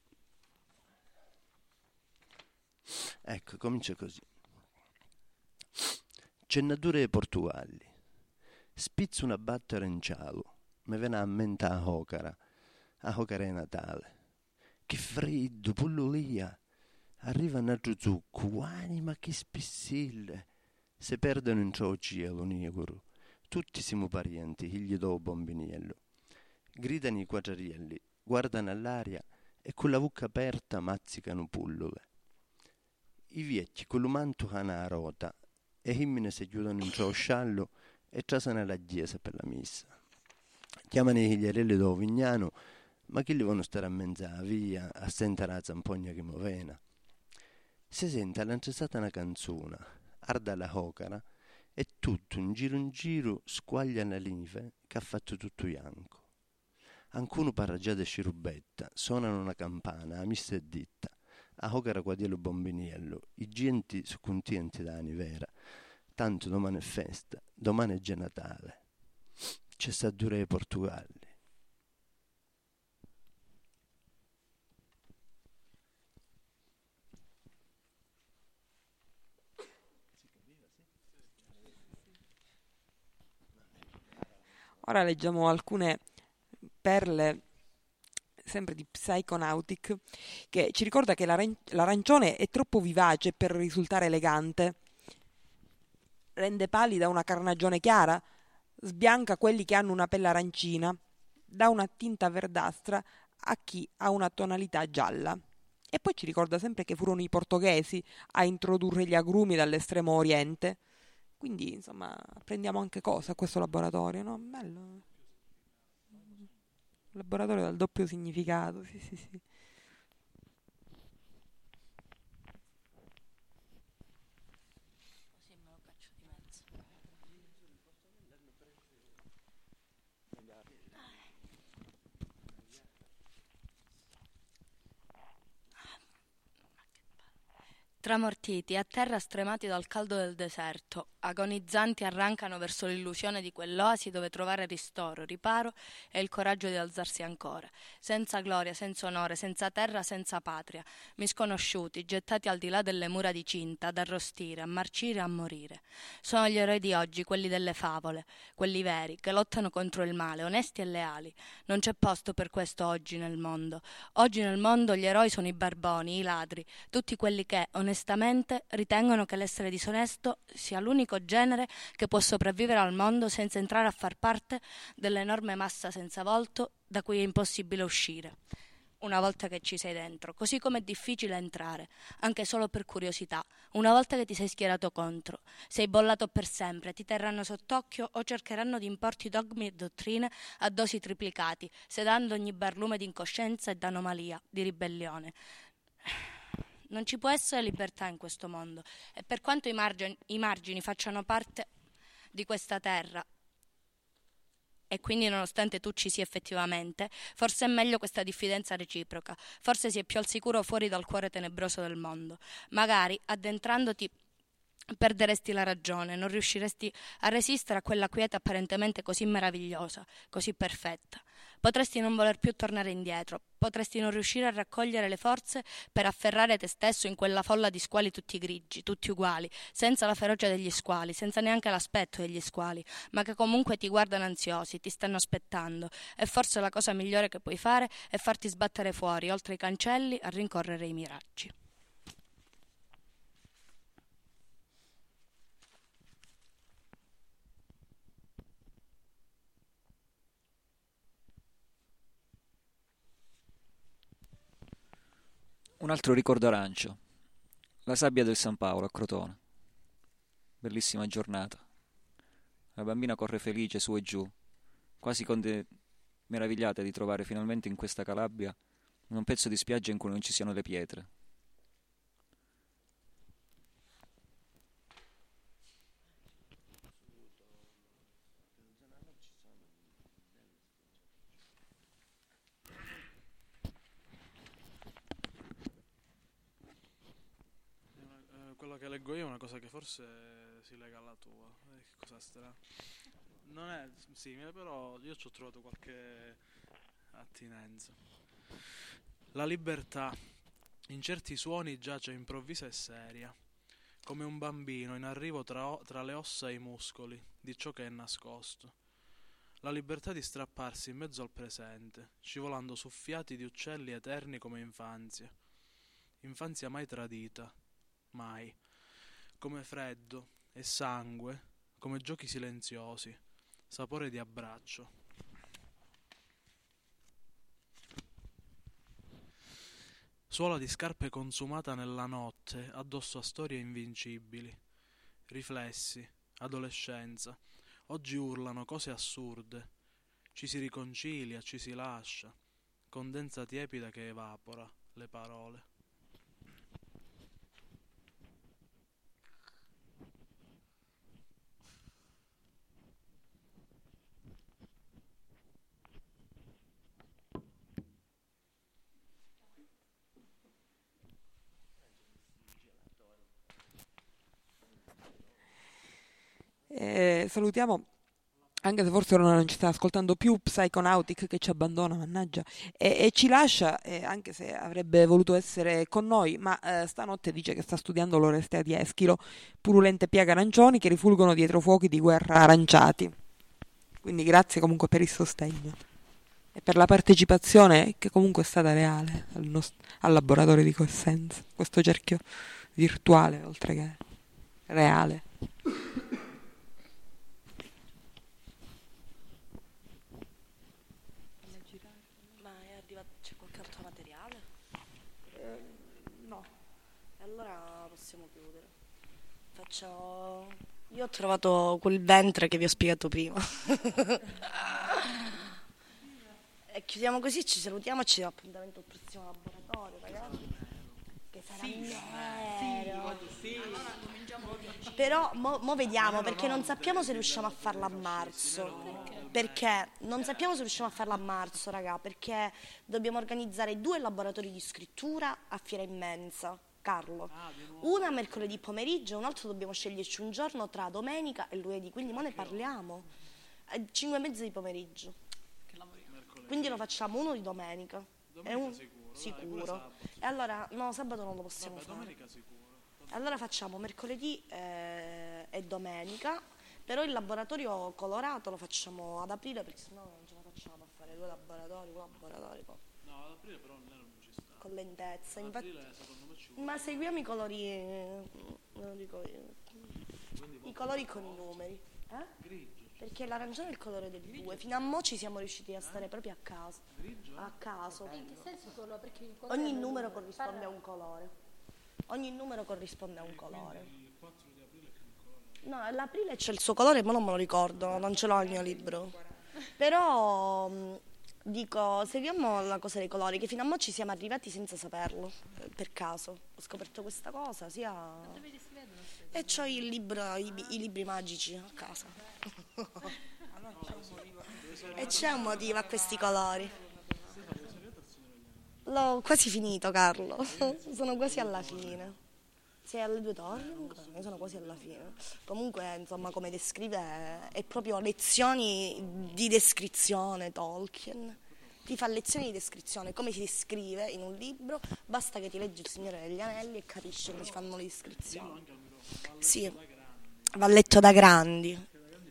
Ecco, comincia così. Cennature e Portugalli. Spizzo una battere in cialo. Me vena a mente a Hocara. A Hocara è Natale. Che freddo, pullulia. Arriva un altro zucco. Anima che spissille. Se perdono in ciò cielo, Niguru. Tutti siamo parenti, figli do bombiniello. Gridano i quadrielli, guardano all'aria e con la bocca aperta mazzicano pullule. I vecchi con l'umanto hanno a rota e i himmine si chiudono in ciò sciallo e trasano alla chiesa per la messa. Chiamano i figliarelli do Vignano, ma chi li vanno stare a mezza via a sentire la zampogna che movena. Si sente all'antrestata una canzone, arda la Hocara, e tutto un giro in giro squaglia una live che ha fatto tutto bianco. Ancuno parla già di scirubetta, suonano una campana, a missa e ditta, a Hocara quadiello bombiniello, i genti sono contenti d'ani vera, tanto domani è festa, domani è già Natale. C'è sta dure ai Portugalli. Ora leggiamo alcune perle sempre di Psychonautic che ci ricorda che l'aran- l'arancione è troppo vivace per risultare elegante, rende pallida una carnagione chiara, sbianca quelli che hanno una pelle arancina, dà una tinta verdastra a chi ha una tonalità gialla. E poi ci ricorda sempre che furono i portoghesi a introdurre gli agrumi dall'estremo oriente. Quindi, insomma, apprendiamo anche cose a questo laboratorio, no? Bello. Laboratorio dal doppio significato, sì, sì, sì. Così me lo caccio di mezzo. Tramortiti, a terra stremati dal caldo del deserto, agonizzanti arrancano verso l'illusione di quell'oasi dove trovare ristoro, riparo e il coraggio di alzarsi ancora, senza gloria, senza onore, senza terra, senza patria, misconosciuti, gettati al di là delle mura di cinta, ad arrostire, a marcire, a morire. Sono gli eroi di oggi, quelli delle favole, quelli veri, che lottano contro il male, onesti e leali. Non c'è posto per questo oggi nel mondo. Oggi nel mondo gli eroi sono i barboni, i ladri, tutti quelli che, onestamente, ritengono che l'essere disonesto sia l'unico genere che può sopravvivere al mondo senza entrare a far parte dell'enorme massa senza volto da cui è impossibile uscire una volta che ci sei dentro, così come è difficile entrare, anche solo per curiosità, una volta che ti sei schierato contro. Sei bollato per sempre, ti terranno sott'occhio o cercheranno di importi dogmi e dottrine a dosi triplicati, sedando ogni barlume di incoscienza e d'anomalia, di ribellione. Non ci può essere libertà in questo mondo e per quanto i margini, i margini facciano parte di questa terra e quindi nonostante tu ci sia effettivamente, forse è meglio questa diffidenza reciproca, forse si è più al sicuro fuori dal cuore tenebroso del mondo. Magari addentrandoti perderesti la ragione, non riusciresti a resistere a quella quiete apparentemente così meravigliosa, così perfetta. Potresti non voler più tornare indietro, potresti non riuscire a raccogliere le forze per afferrare te stesso in quella folla di squali tutti grigi, tutti uguali, senza la ferocia degli squali, senza neanche l'aspetto degli squali, ma che comunque ti guardano ansiosi, ti stanno aspettando, e forse la cosa migliore che puoi fare è farti sbattere fuori, oltre i cancelli, a rincorrere i miraggi. Un altro ricordo arancio, la sabbia del San Paolo a Crotone. Bellissima giornata. La bambina corre felice su e giù, quasi conde- meravigliata di trovare finalmente in questa Calabria un pezzo di spiaggia in cui non ci siano le pietre. Quello che leggo io è una cosa che forse si lega alla tua. Eh, che cosa strana. Non è simile, però io ci ho trovato qualche attinenza. La libertà in certi suoni giace improvvisa e seria, come un bambino in arrivo tra, o- tra le ossa e i muscoli di ciò che è nascosto. La libertà di strapparsi in mezzo al presente, scivolando su fiati di uccelli eterni come infanzia. Infanzia mai tradita. Mai, come freddo e sangue, come giochi silenziosi, sapore di abbraccio. Suola di scarpe consumata nella notte, addosso a storie invincibili. Riflessi, adolescenza, oggi urlano cose assurde. Ci si riconcilia, ci si lascia, condensa tiepida che evapora le parole. Eh, salutiamo, anche se forse ora non ci sta ascoltando più, Psychonautic che ci abbandona, mannaggia, e, e ci lascia, eh, anche se avrebbe voluto essere con noi, ma eh, stanotte dice che sta studiando l'Orestea di Eschilo, purulente piaga arancioni che rifulgono dietro fuochi di guerra aranciati. Quindi grazie comunque per il sostegno e per la partecipazione che comunque è stata reale al, nost- al laboratorio di Cosenza, questo cerchio virtuale oltre che reale. Ma è arrivato, c'è qualche altro materiale? No. E allora possiamo chiudere. Faccio... Io ho trovato quel ventre che vi ho spiegato prima. E chiudiamo così, ci salutiamo e ci diamo appuntamento al prossimo laboratorio, ragazzi. Che sarà nero. Però mo, mo vediamo, perché non sappiamo se riusciamo a farla a marzo. Perché non sappiamo se riusciamo a farla a marzo, raga, perché dobbiamo organizzare due laboratori di scrittura a Fiera Immensa, Carlo. Una mercoledì pomeriggio e un altro dobbiamo sceglierci un giorno tra domenica e lunedì, quindi mo ne parliamo. Eh, Cinque e mezza di pomeriggio. Quindi lo facciamo uno di domenica. E un... sicuro. E allora, no, sabato non lo possiamo fare. Allora facciamo mercoledì eh, e domenica, però il laboratorio colorato lo facciamo ad aprile perché sennò non ce la facciamo a fare due laboratori, un laboratorio con, No, ad aprile però nero non ci sta. con lentezza. Ad Infatti, aprile secondo me ci vuole. ma seguiamo i colori, eh, non lo dico io, i colori con i numeri. Eh? Grigio. Perché l'arancione è il colore del due. Fino a mo' ci siamo riusciti a stare proprio a caso. A caso. In che senso solo? Perché il Ogni numero corrisponde a un colore. Ogni numero corrisponde a un colore. No, l'aprile c'è il suo colore, ma non me lo ricordo, non ce l'ho nel mio libro. Però mh, dico, seguiamo la cosa dei colori, che fino a mo' ci siamo arrivati senza saperlo, eh, per caso. Ho scoperto questa cosa, sia... E c'ho il libro, i, i libri magici a casa. E c'è un motivo a questi colori. L'ho quasi finito, Carlo. Sono quasi alla fine. Sei alle due torri? Io sono quasi alla fine. Comunque, insomma, come descrive, è proprio lezioni di descrizione Tolkien. ti fa lezioni di descrizione, come si scrive in un libro, basta che ti leggi Il Signore degli Anelli e capisci come si fanno le descrizioni. Sì, va letto da grandi.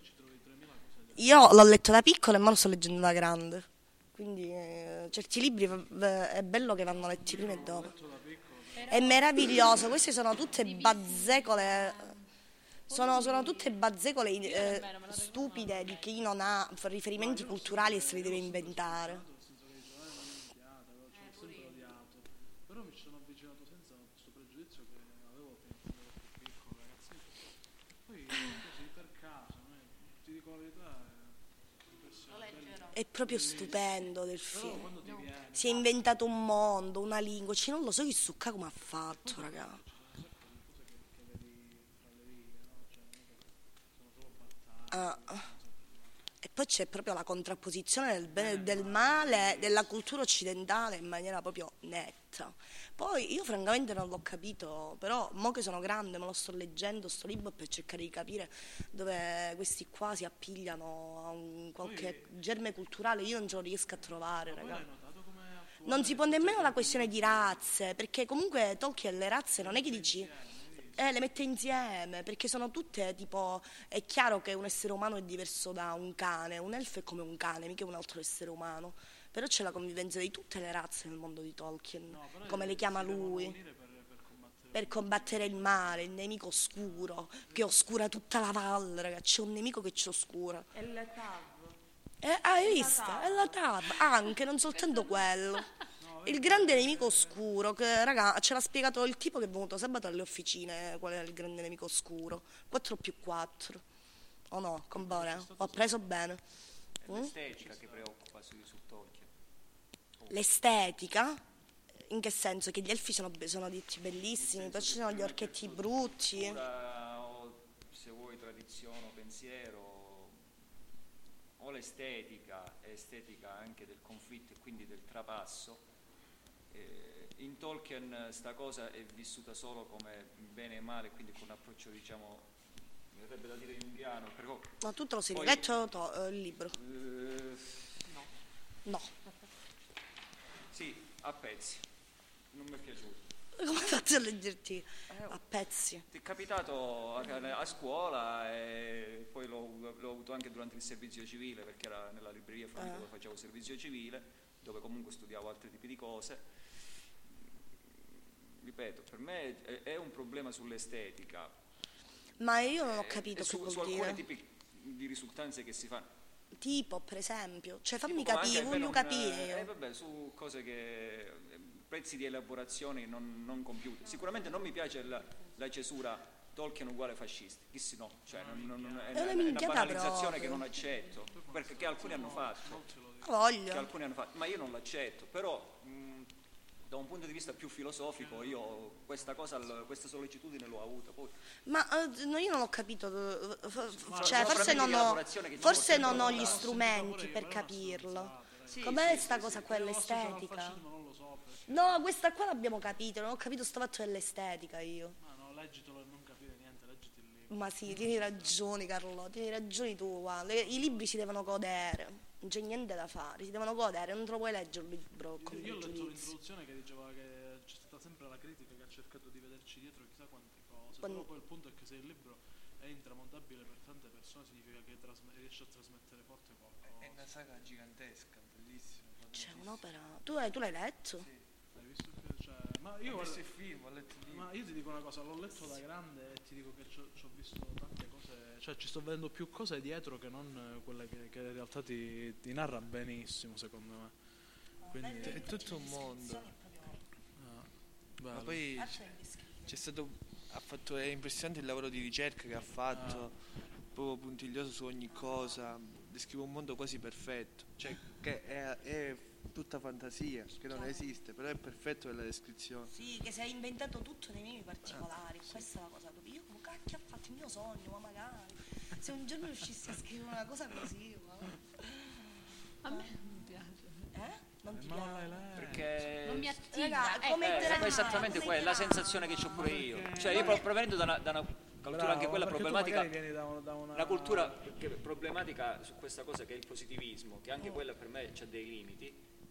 Io l'ho letto da piccola e ora lo sto leggendo da grande. Quindi eh, certi libri v- è bello che vanno letti prima e dopo. È meraviglioso, queste sono tutte bazzecole. Sono, sono tutte bazzecole eh, stupide di chi non ha riferimenti culturali e se li deve inventare. Però mi ci sono avvicinato senza questo pregiudizio che avevo fin quando ero più piccolo, ragazzino. Poi così per caso, eh, ti dico la verità, È proprio stupendo del film. Si è inventato un mondo, una lingua, cioè non lo so chi succa come ha fatto, raga. Ah. E poi c'è proprio la contrapposizione del bene e del male della cultura occidentale in maniera proprio netta. Poi io francamente non l'ho capito, però mo che sono grande me lo sto leggendo sto libro per cercare di capire dove questi qua si appigliano a un qualche germe culturale, io non ce lo riesco a trovare, ragazzi. Non si pone nemmeno la questione di razze, perché comunque Tolkien le razze non è che dici eh, le mette insieme, perché sono tutte tipo, è chiaro che un essere umano è diverso da un cane, un elfo è come un cane, mica un altro essere umano, però c'è la convivenza di tutte le razze nel mondo di Tolkien, no, come le chiama lui, per, per, combattere. per combattere il male, il nemico oscuro, che oscura tutta la valle, ragazzi, c'è un nemico che ci oscura. È il Tav. Eh, hai visto? È la Tav, anche, non soltanto quello. Il grande nemico oscuro, che raga, ce l'ha spiegato il tipo che è venuto sabato alle officine, qual è il grande nemico oscuro. quattro più quattro. O no, compare? Ho preso bene. È l'estetica che preoccupa su, su Tolkien. L'estetica? In che senso? Che gli elfi sono, sono detti bellissimi, poi ci sono gli orchetti brutti. Cultura, o se vuoi tradizione o pensiero, o l'estetica, è estetica anche del conflitto e quindi del trapasso. Eh, in Tolkien sta cosa è vissuta solo come bene e male, quindi con un approccio, diciamo, mi verrebbe da dire jungiano, però Ma tu te lo sei poi, letto to- il libro? Eh, no. No. Sì, a pezzi. Non mi è piaciuto. Come fate a leggerti a pezzi? Ti è capitato a, a scuola e poi l'ho, l'ho avuto anche durante il servizio civile, perché era nella libreria Forlì dove facevo servizio civile, dove comunque studiavo altri tipi di cose. Ripeto, per me è, è un problema sull'estetica. Ma io non ho capito e che su, vuol su alcune dire. tipi di risultanze che si fanno. Tipo, per esempio, cioè fammi Tipo, capire, anche, voglio non, capire. Eh, vabbè, su cose che prezzi di elaborazione non, non compiuti. Sicuramente non mi piace la, la cesura Tolkien uguale fascisti, chi si no, cioè non, non, non, è, È una una minchiata banalizzazione proprio. che non accetto, perché che alcuni hanno fatto, che Voglio. alcuni hanno fatto, ma io non l'accetto, però mh, da un punto di vista più filosofico io questa cosa, questa sollecitudine l'ho avuta. Poi, Ma eh, no, io non ho capito, eh, f- cioè sono forse problemi non di ho, elaborazione che ci forse possono non ho gli portare. strumenti per capirlo. Sì, Com'è sì, sta sì, cosa sì. qua, l'estetica? No, questa qua l'abbiamo capito, non ho capito sto fatto dell'estetica io. Ma no, leggitelo e non capire niente, leggiti il libro. Ma sì, tieni ragioni Carlo, tieni ragioni tu, guarda. I libri si devono godere, non c'è niente da fare, si devono godere, non te lo puoi leggere un libro con Io ho letto pregiudizi. l'introduzione che diceva che c'è stata sempre la critica che ha cercato di vederci dietro chissà quante cose, Quando- però poi il punto è che se il libro è intramontabile per tante persone significa che trasme- riesce a trasmettere forte qualcosa. È una saga gigantesca, bellissima. C'è famosissima. un'opera. Tu, hai- tu l'hai letto? Sì. Hai visto che c'è? Ma io, Ho visto guarda- il film, ho letto il libro. ma io ti dico una cosa, l'ho letto da grande e ti dico che ci ho ci ho visto tante cose, cioè ci sto vedendo più cose dietro che non eh, quelle che, che in realtà ti, ti narra benissimo secondo me. Quindi, È tutto un mondo. ah, Ma bello. poi c- c'è stato, ha fatto, è impressionante il lavoro di ricerca che ha fatto, proprio puntiglioso su ogni cosa, descrive un mondo quasi perfetto, cioè che è, è tutta fantasia, che non esiste, però è perfetto nella descrizione. Sì, che si è inventato tutto nei minimi particolari, questa è la cosa. Io come cacchio ha fatto il mio sogno, ma magari se un giorno riuscissi a scrivere una cosa così, ma... A me non piace. Eh? Non ti Ma non piace? l'hai letto? Perché Non mi attiva. Raga, ecco. come Eh, te la- ma esattamente come quella, te la la- sensazione che ho pure io. Cioè io pro- provenendo da una, da una cultura Bravo, anche quella perché tu problematica, magari vieni da una, da una... una cultura che- problematica su questa cosa che è il positivismo, che anche quella per me c'ha dei limiti,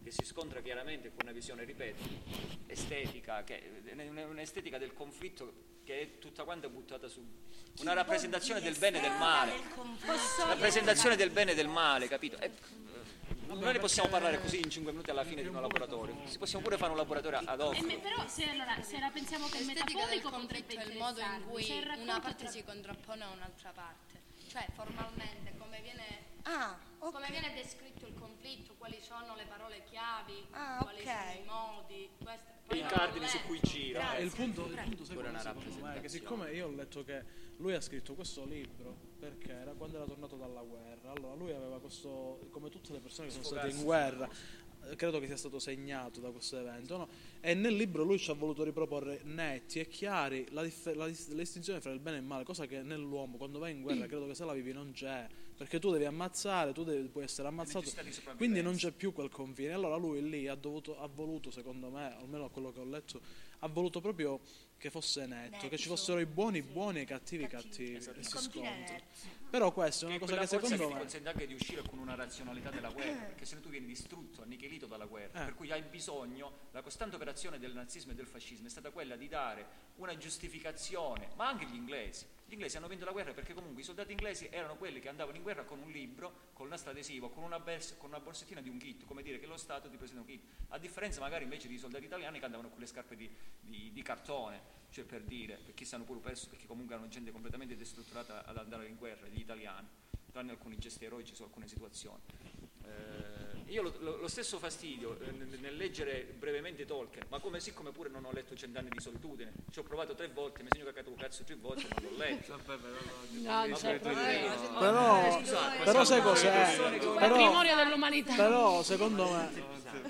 che si scontra chiaramente con una visione, ripeto, estetica, che è un'estetica del conflitto che è tutta quanta buttata su una rappresentazione del bene e del male, rappresentazione del bene e del male, capito? E, noi ne possiamo parlare così in cinque minuti alla fine di un laboratorio, si possiamo pure fare un laboratorio ad hoc. Eh, però se, allora, se la pensiamo che è l'estetica del metaforico conflitto è il modo in cui una parte si contrappone a un'altra parte, cioè formalmente come viene, Ah, ok. come viene descritto il conflitto, quali sono le parole chiavi, Ah, quali ok. sono i modi, questo. I cardini su cui gira. E il punto, il punto Pure una secondo me, secondo me è che rappresentazione. siccome io ho letto che lui ha scritto questo libro perché era quando era tornato dalla guerra, allora lui aveva questo, come tutte le persone che sono state in guerra, eh, credo che sia stato segnato da questo evento, no? E nel libro lui ci ha voluto riproporre netti e chiari la, dif- la, dis- la distinzione fra il bene e il male, cosa che nell'uomo quando vai in guerra credo che se la vivi non c'è, perché tu devi ammazzare, tu devi, puoi essere ammazzato, quindi non c'è più quel confine. Allora lui lì ha, dovuto, ha voluto, secondo me, almeno quello che ho letto, ha voluto proprio che fosse netto, Netto. che ci fossero i buoni buoni e i cattivi cattivi, Esatto. e si Confine scontra. netto. Però questa è una Che cosa quella che forza secondo che ti me consente anche di uscire con una razionalità della guerra, perché se no tu vieni distrutto, annichilito dalla guerra, Eh. per cui hai bisogno, la costante operazione del nazismo e del fascismo è stata quella di dare una giustificazione, ma anche gli inglesi. Gli inglesi hanno vinto la guerra perché comunque i soldati inglesi erano quelli che andavano in guerra con un libro, con un nastro adesivo, con una, bers- con una borsettina di un kit, come dire che lo Stato ti presenta un kit, a differenza magari invece di soldati italiani che andavano con le scarpe di, di, di cartone, cioè per dire, perché si hanno pure perso, perché comunque erano gente completamente destrutturata ad andare in guerra, gli italiani, tranne alcuni gesti eroici su alcune situazioni. Eh, io lo, lo, lo stesso fastidio eh, nel, nel leggere brevemente Tolkien, ma come siccome pure non ho letto Cent'anni di solitudine, ci ho provato tre volte, mi segno cagato un cazzo tre volte, ma non l'ho letto. No, non c'è problema. però, Scusate, però sai siamo cos'è? persone che- Però, Patrimonio dell'umanità. però secondo me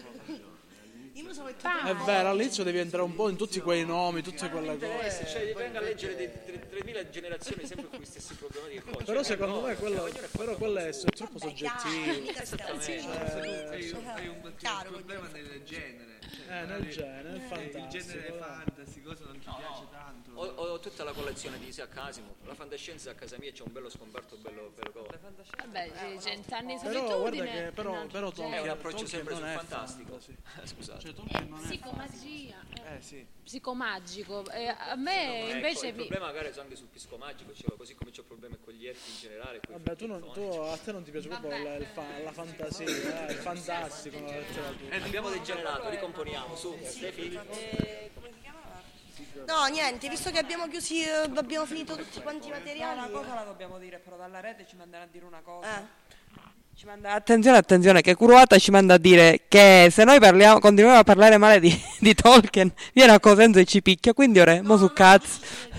Io mi sono detto è vero, all'inizio devi entrare un po' in tutti quei nomi, tutte quelle interessa, cose. cioè venga a leggere dei tre- tremila generazioni sempre con gli stessi problemi che cose. Però Cioè, secondo no, me quello, la ragione è però fatta quello è, apposta. è troppo Vabbè, chiaro, soggettivo. mica stiamo Esattamente. dicendo. Hai, hai un, Chiaro, un problema nel genere, cioè, Eh, nel genere, nel il fantastico. genere dai. fantasy, cosa non ti No, piace no. tanto? Ho, ho tutta la collezione di Isaac Asimov, la fantascienza a casa mia c'è un bello scomparto bello, bello cosa. Vabbè, cent'anni di Però guarda solitudine. che però, un altro però È Tolkien, un approccio Tolkien sempre non sul è fantastico. fantasy. Scusate. Cioè Tolkien non è Psicomagia. eh, Eh sì. Psicomagico. Eh, a me Ecco, invece il mi... problema magari è anche sul psicomagico, cioè, così come c'ho problemi con gli elfi in generale. coi Vabbè, tu, non, tu fantastici. a te non ti piace proprio la, il fa- la fantasia, eh, il fantastico, la letteratura. Abbiamo degenerato, ricomponiamo, su, Stefi. Eh, come si chiamava? No, niente, visto che abbiamo chiusi, eh, abbiamo finito tutti quanti i Una materiali. cosa la dobbiamo dire, però dalla rete ci mandano a dire una cosa. Eh. Ci manda, attenzione, attenzione, che Kuruata ci manda a dire che se noi parliamo, continuiamo a parlare male di, di Tolkien, viene a Cosenza e ci picchia, quindi ora, mo su cazzi,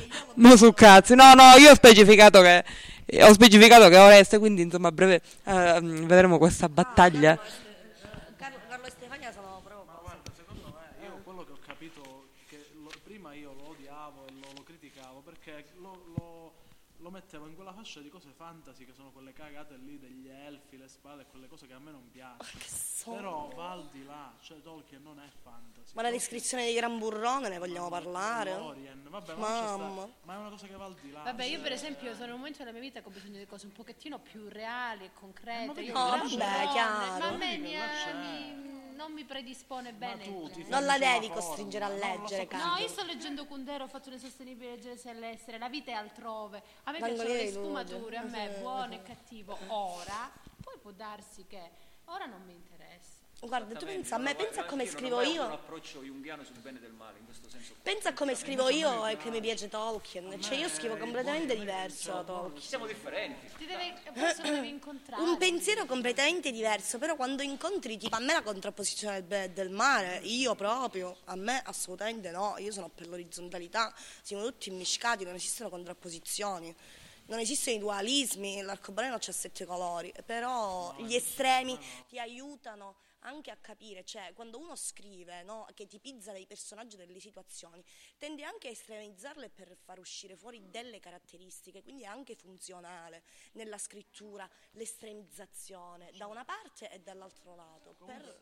mo su cazzi. No, no, io ho specificato che, ho specificato che è Oreste, quindi insomma a breve eh, vedremo questa battaglia. Carlo, Carlo e Stefania sono proprio. Ma guarda, secondo me, io quello che ho capito, che lo- prima io lo odiavo e lo, lo criticavo perché lo, lo- lo mettevo in quella fascia di cose fantasy che sono quelle cagate lì degli elfi, le spade, quelle cose che a me non piacciono. Però va al di là, cioè Tolkien non è fantasy. Ma la descrizione di Gran Burrone ne vogliamo parlare? Lorien, vabbè, ma, non c'è Mamma. sta- ma è una cosa che va al di là. Vabbè, io per esempio sono in un momento della mia vita che ho bisogno di cose un pochettino più reali e concrete. ma Io perché No, non là vabbè, so, chiaro. Ma a me Perché mi- là c'è. mi- non mi predispone bene. tu il ti genere. Non la sulla devi forma, costringere a no, non lo leggere, so. Carlo. No, io sto leggendo Kundera, ho fatto le sostenibili leggersi all'estero, la vita è altrove. A me Vengono piacciono le io di luce. sfumature, a me buono e cattivo ora. Poi può darsi che ora non mi interessa. Guarda, tu pensa a me, No, pensa a anche come io non ho scrivo mai avuto un io. approccio jungiano sul bene e del male, in questo senso. Pensa a come scrivo io e che mi piace Tolkien. Cioè io scrivo completamente diverso da Tolkien. Siamo differenti. Ti deve, forse lo devi incontrare. Un pensiero completamente diverso, però quando incontri, tipo a me la contrapposizione del bene e del male, io proprio, a me assolutamente no, io sono per l'orizzontalità, siamo tutti immiscati, non esistono contrapposizioni. Non esistono i dualismi, l'arcobaleno c'ha sette colori, però gli estremi ti aiutano anche a capire, cioè quando uno scrive, no, che tipizza dei personaggi, delle situazioni, tende anche a estremizzarle per far uscire fuori delle caratteristiche, quindi è anche funzionale nella scrittura l'estremizzazione da una parte e dall'altro lato. Per...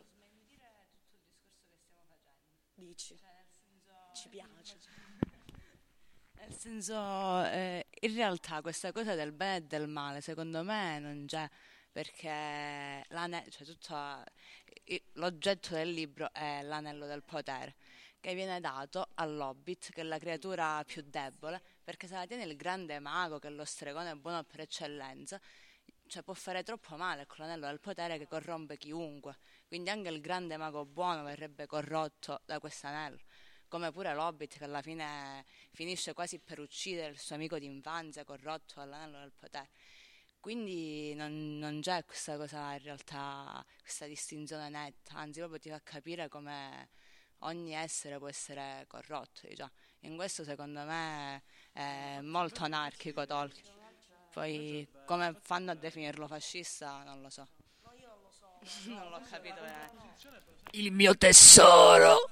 Dici, ci piace. Nel senso, eh, in realtà questa cosa del bene e del male, secondo me non c'è, perché la ne- cioè tutta i- l'oggetto del libro è l'anello del potere, che viene dato all'Hobbit, che è la creatura più debole, perché se la tiene il grande mago, che è lo stregone buono per eccellenza, cioè può fare troppo male con l'anello del potere che corrompe chiunque. Quindi anche il grande mago buono verrebbe corrotto da questo anello. Come pure l'Hobbit, che alla fine finisce quasi per uccidere il suo amico d'infanzia, corrotto dall'anello del potere. Quindi non, non c'è questa cosa in realtà, questa distinzione netta, anzi proprio ti fa capire come ogni essere può essere corrotto, diciamo. In questo secondo me è molto anarchico Tolkien. Poi come fanno a definirlo fascista non lo so. Non l'ho capito veramente. Il mio tesoro.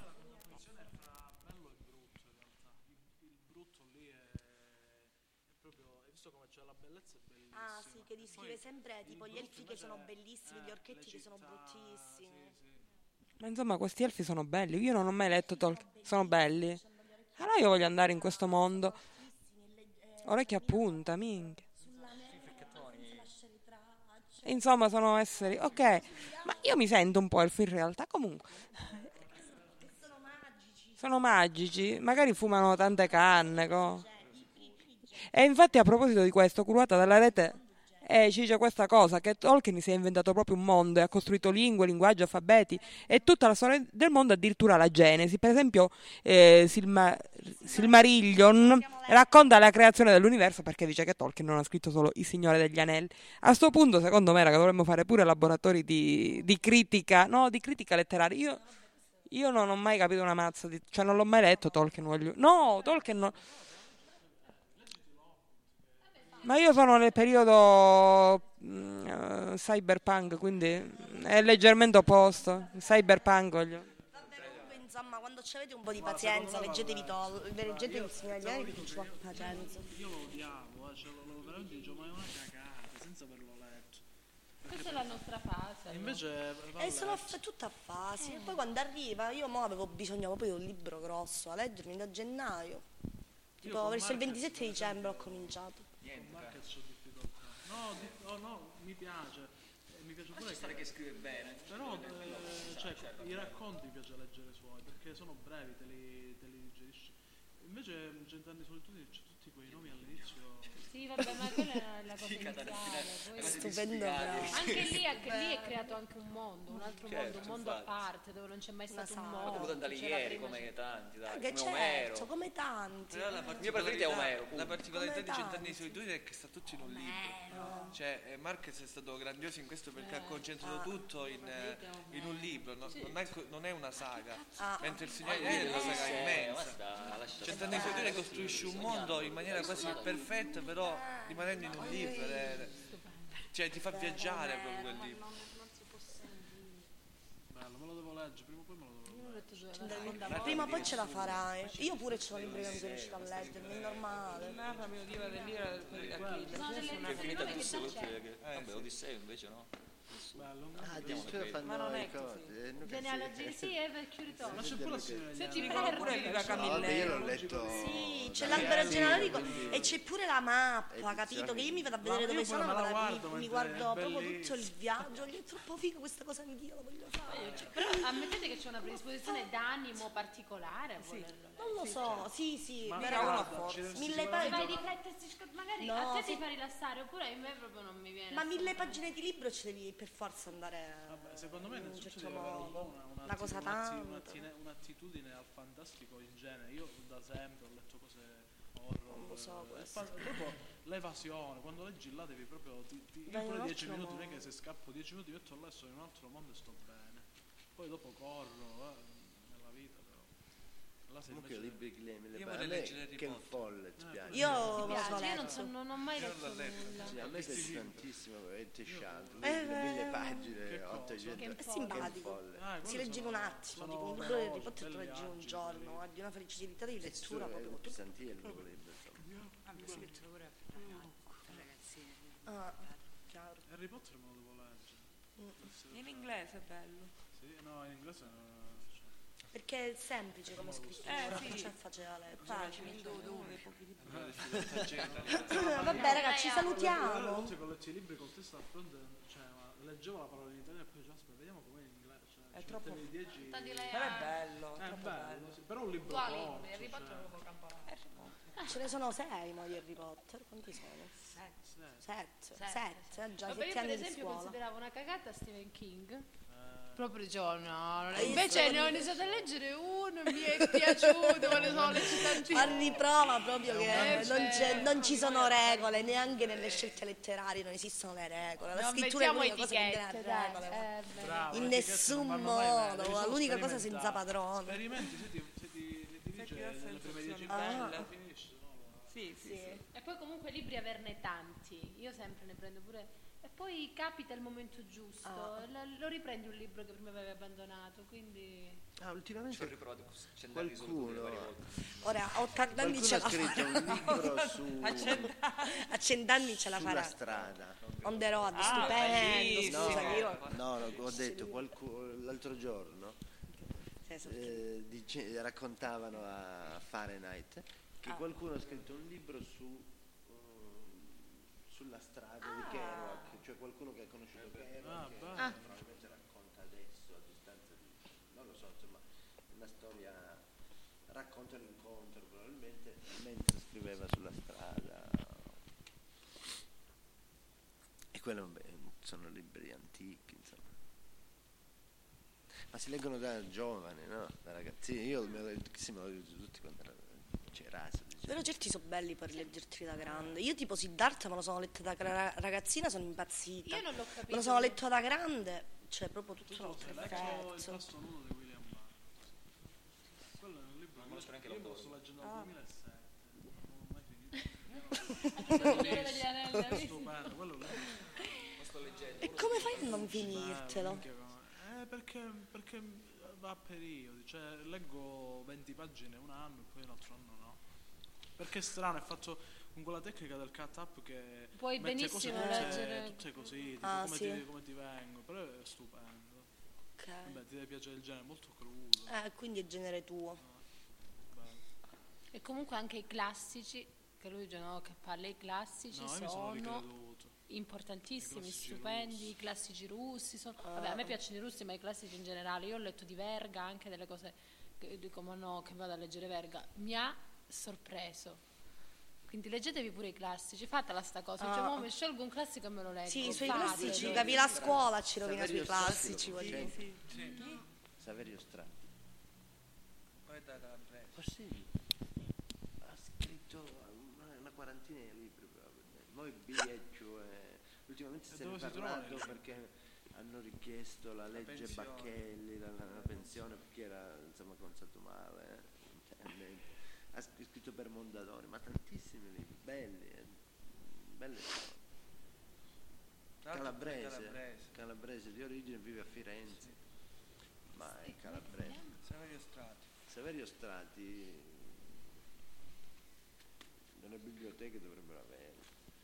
Ah sì, che descrive sempre tipo gli elfi che sono bellissimi, gli orchetti che sono bruttissimi. Ma insomma, questi elfi sono belli. Io non ho mai letto Tolkien. Sono belli. Allora io voglio andare in questo mondo. Orecchie a punta, minchia. Insomma, sono esseri. Ok, ma io mi sento un po' elfo in realtà. Comunque. Sono magici. Magari fumano tante canne. Co. E infatti, a proposito di questo, curata dalla rete. E ci dice questa cosa, che Tolkien si è inventato proprio un mondo e ha costruito lingue, linguaggi, alfabeti e tutta la storia del mondo, addirittura la Genesi. Per esempio eh, Silma- Silmarillion racconta la creazione dell'universo, perché dice che Tolkien non ha scritto solo Il Signore degli Anelli. A sto punto, secondo me, raga, dovremmo fare pure laboratori di, di critica, no, di critica letteraria. Io, io non ho mai capito una mazza, di, cioè non l'ho mai letto Tolkien. Voglio, no, Tolkien no. Ma io sono nel periodo uh, cyberpunk, quindi è leggermente opposto. Cyberpunk voglio. Vabbè, comunque, insomma, quando ci avete un po' di pazienza, leggetevi Tol, leggete Il Signore degli Anelli, perché ci vuole pazienza. Io lo odiavo, eh, cioè, lo, lo veramente dicevo, ma è una cagata, senza averlo letto. Questa è la nostra fase. E invece va E sono letto. f- tutta a fasi. E poi quando arriva, io mo avevo bisogno proprio di un libro grosso, a leggermi da gennaio. Tipo con verso il Marquez, ventisette dicembre ho cominciato. Con Marquez c'ho difficoltà. No, di- oh, no, mi piace. E mi piace pure che, che scrive bene. però eh, cioè, i racconti mi piace leggere i suoi, perché sono brevi, te li, te li digerisci. Invece Cent'anni di solitudine c'è tutti quei nomi all'inizio. Sì, vabbè, ma quella è la cosa iniziale. Poi... Stupendo, bravo. Anche lì, anche lì è creato anche un mondo, un altro Certo, mondo, un mondo a infatti. parte, dove non c'è mai stato un Una mondo. Come c'era Dandalieri, prima- come tanti, dai, Che come Omero. certo, come tanti. Però la Il mio preferito è particolarità, Omero, la punto. particolarità Come di Cent'anni tanti. di solitudine è che sta tutto in un libro. Cioè, eh, Marquez è stato grandioso in questo perché ha concentrato tutto in, eh, in un libro, no- non, è, co- non è una saga. Ah. Mentre il Signore degli Anelli è una saga Eh, immensa. basta, lascia Cent'anni di solitudine costruisce un mondo in maniera quasi perfetta, però rimanendo in un libro. eh, Cioè, ti fa viaggiare proprio quel libro. Bello, me lo devo leggere, prima o poi me lo devo leggere. L'ho letto già la seconda volta. Prima o poi ce la farai. Io pure c'ho libri che non sono riuscita a leggermi, è normale. Narra mio Dio dell'ira del quelli d'Achille. No, delle che altre finita nomi che giusto già le c'è. che vabbè, Odisseo invece no. Bello. Ah, addirittura fanno Ma non è le cose. eh, non che Genealogia, sì. sì, è vecchio Ma ritorno. c'è pure il Signore degli Se ti Anelli. Dicono pure perdi. Viva No, vabbè, io l'ho Camilleri. letto. Sì, c'è da l'albero anni, genealogico quindi- e c'è pure la mappa, Edizioni. capito? Che io mi vado a Ma vedere io dove pure sono, me la mi- guardo mi, mentre guardo è proprio tutto il bellissimo. viaggio, è troppo figo questa cosa anch'io, la voglio fare. Però ammettete che c'è una predisposizione d'animo particolare a volerlo. Non lo so, sì, sì, Ma però guarda, uno ci dovresti mille Se sicuramente vai pagine, di fretta e si sc- magari No, a te sì. ti fa rilassare, oppure a me proprio non mi viene. ma mille assolutamente. pagine di libro ci devi per forza andare. Vabbè, secondo me in un innanzitutto certo devi avere un po' modo. una, una, Una cosa un'atti- tanto. un'attine- un'attitudine al fantastico in genere. Io da sempre ho letto cose horror. Non lo so eh, questo. fa- proprio l'evasione, quando leggi là devi proprio. Ti, ti, io Vai in pure un dieci altro minuti, non è mondo. che se scappo dieci minuti metto là sto in un altro mondo e sto bene. Poi dopo corro eh, nella vita, però. Là sei Comunque io invece. libri che lei me le Io parla. vorrei A leggere me Harry Ken Potter. Follett Eh, piace. Io Mi lo so piace, io non, letto. so- non ho mai Io letto l'ho letto. nulla. Sì, a me piace Questi libri. tantissimo, è tesciato, Eh, mille eh, pagine, che cosa? ottocento. Ken È Follett. simpatico. Follett. Ah, Si quelli legge in un sono- attimo, sono tipo un libro di Harry veloci, Potter te lo belli leggi in un agili, giorno, quelli. ha di una felicità di lettura Sì, è proprio. un pesantino quel libro, insomma. Ah, chiaro. Harry Potter me lo devo leggere. In inglese è bello. Sì, no, in inglese. eh, cioè, Perché è semplice come scrittura, Eh, non sì. c'è facile da leggere. Facile, uno dei pochi libri. Vabbè ragazzi, ci Io salutiamo. alle volte che ho letto i libri col testo a fronte, cioè, ma leggevo la parola in italiano e poi dicevo, aspetta, vediamo com'è in inglese. Cioè, È troppo... Mettevi dieci... Portati lei Però è a- bello, è È troppo bello, bello. sì, però un libro Quali corto, libri? Harry Potter cioè. è proprio campanato. Ce ne sono sei no, di Harry Potter. Quanti sono? Sette. Sette. Sette, Sette, già Vabbè, io sette per anni di esempio scuola. consideravo una cagata Stephen King. Proprio dicevo no, non è- Hai invece visto? ne ho iniziato a leggere uno, mi è piaciuto, me ne sono leggere A tantissimi. riprova proprio che Eh, non, c'è- certo. non ci sono regole, neanche nelle scelte letterarie non esistono le regole. La Non scrittura è mettiamo l'unica cosa che non etichette, ha dai. regole. ma- Eh, beh. Bravo, In le etichette nessun non vanno mai bene, modo, devi solo l'unica cosa sperimentare. senza padrone. Sperimenti, se ti, se ti, se ti dice ti dà nelle prime dieci sensazioni pagine belle. finisci, no? Sì, sì, sì. E poi comunque libri averne tanti, io sempre ne prendo pure. E poi capita il momento giusto, Ah. lo, lo riprendi un libro che prima avevi abbandonato, quindi... Ah, Ci ho ultimamente riprovato cent'anni solo qualcuno, varie volte. Ora a ottanta anni qualcuno ce ha la scritto farà. un libro su, A cent'anni ce la sulla farà. strada. On the road, Ah, stupendo, bellissimo. scusa, No, io... no, no, ho detto qualcuno, l'altro giorno Sì, sì. eh, dice- raccontavano a Fahrenheit che Ah. qualcuno ha scritto un libro su eh, sulla strada di Kerouac, cioè qualcuno che ha conosciuto Kerouac Ah, che bello. probabilmente racconta adesso a distanza di non lo so, insomma, una storia, racconta un incontro probabilmente mentre scriveva sulla strada. E quello beh, sono libri antichi, insomma. Ma si leggono da giovani, no? Da ragazzini. Io me lo, sì, me lo leggo tutti quando ero c'era. Però certi sono belli per leggerti da grande. Io tipo Siddhartha me lo sono letto da gra- ragazzina, sono impazzita. Io non l'ho Me capito. lo sono letto da grande, cioè proprio tutto Tu hai letto il perfetto. tasto nudo di William Burroughs. Quello è un libro Non conosco neanche io lo l'autore. sto leggendo dal Ah. duemilasette. Non ho mai finito. Signore degli Anelli, hai visto? Stupendo, quello lì. Lo sto leggendo. E come fai a non Eh, finirtelo? minchia, come- Eh, perché, perché va a periodi, cioè leggo venti pagine un anno e poi l'altro anno no. Perché è strano, è fatto con quella tecnica del cut up che Puoi mette cose benissimo tutte, leggere. tutte così, tipo Ah, come, sì. ti, come ti vengo, però è stupendo. Ok. Vabbè, ti deve piacere il genere, molto crudo. Eh, quindi è genere tuo. bello. E comunque anche i classici, che lui dice no, che palle, i classici No, io mi sono sono ricreduto. importantissimi, I classici stupendi, russi. i classici russi. Sono... Vabbè, a me piacciono i russi, ma i classici in generale. Io ho letto di Verga, anche delle cose che dico, ma no, che vado a leggere Verga. Mi ha sorpreso. Quindi leggetevi pure i classici, fatela sta cosa. Cioè, Ah. mo mi scelgo un classico e me lo leggo. Sì, i suoi Fatelo. classici, capi la scuola ci rovina Saverio sui Strati classici. lo voglio conosci? dire. Saverio Strati. Poeta calabrese. Ma sì, ha scritto una, una quarantina di libri probabilmente. Poi Biglieccio e ultimamente E se ne è dove si parlato trovano? perché hanno richiesto la legge pensione. Bacchelli, la, la- la pensione perché era insomma consato male. eh, talmente. Ha sc- scritto per Mondadori, ma tantissimi libri, belli, eh, belle storie. Tra l'altro Calabrese, calabrese. calabrese di origine, vive a Firenze, ma è calabrese. Saverio Strati. Saverio Strati nelle biblioteche dovrebbero averlo.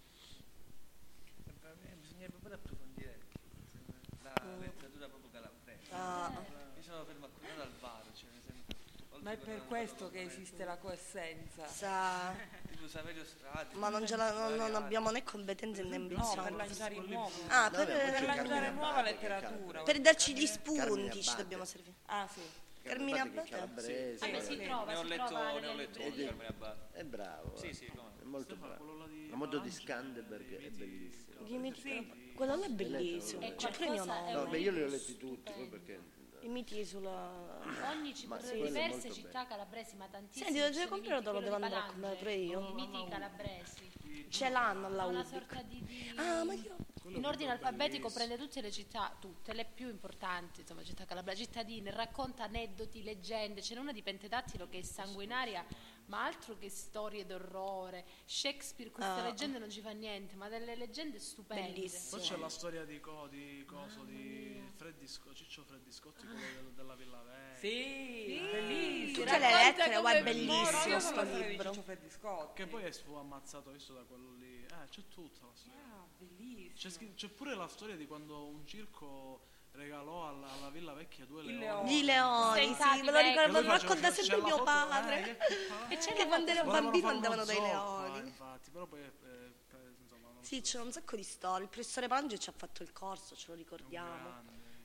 E per me bisognerebbe pure approfondire la letteratura proprio calabrese. Ah. Mi sono fermo a Corrado Alvaro, cioè, ad esempio. oltre Ma è a per Corrado questo Alvaro, che esiste la coessenza. Sa- tipo Saverio Strati. Ma non, ce la- non- non vari abbiamo né competenze né No, per ambizioni. lanciare il nuovo. Ah, No, per, vabbè, per c'è lanciare Carmine nuova Abate che letteratura. per darci gli Carmine spunti ci Abate. dobbiamo servire. Ah, sì. Carmine Abate che è Abate? calabrese, Vabbè, si Sì. trova, Ne ho si letto, trova ne ho nelle letto librerie. uno di Carmine Abate. è bravo. Sì, eh. sì, come no. È molto Stefano, bravo. quello là di La modo di Angelo, Scanderbeg dei è miti bellissimo. I miti, Sì. quello là è bellissimo. È C'è pure mio qualcosa- è nonno. No, beh, io li ho libro letti tutti, poi stupendo. perché I miti sulla... Ogni ci- Ma per sì, quello è diverse molto città calabresi, ma tantissime. Senti, lo ci sono i comprare, miti, te lo quello devo di andare a comprare pure Palangre, io. I miti calabresi. Ce l'hanno alla Una Ubic. sorta di, di- Ah, ma io... Quello in è un ordine libro alfabetico bellissimo. prende tutte le città, tutte le più importanti, insomma, città calabresi, cittadine, racconta aneddoti, leggende. Ce n'è una di Pentedattilo che è sanguinaria, ma altro che storie d'orrore. Shakespeare queste Ah. leggende non ci fa niente, ma delle leggende stupende. Bellissime. Poi c'è la storia di, co, di coso di Freddy Sco- Ciccio Freddy Scotti, quello del- della Villa Vecchia. Sì, bellissimo. Tutte le racconta lettere, come guarda, è è Io bellissimo sono sto la storia di libro. Ciccio Freddi Scotti. Che poi è fu ammazzato, visto da quello lì. Eh, c'è tutta la storia. Ah, bellissimo. C'è, scri- c'è pure la storia di quando un circo regalò alla, alla Villa Vecchia due Il leoni. Gli leoni, Sei sì, stati me lo vecchi. ricordo, E me lui lo faceva- racconta c'è sempre la mio foto, padre. eh, che- E c'è Che quando ero Volevano bambino fare uno andavano dai zoo leoni. qua, infatti, però poi eh, eh, insomma, non Sì, so, c'è un sacco di storie. Il professore Pangi ci ha fatto il corso, ce lo è un ricordiamo. grande.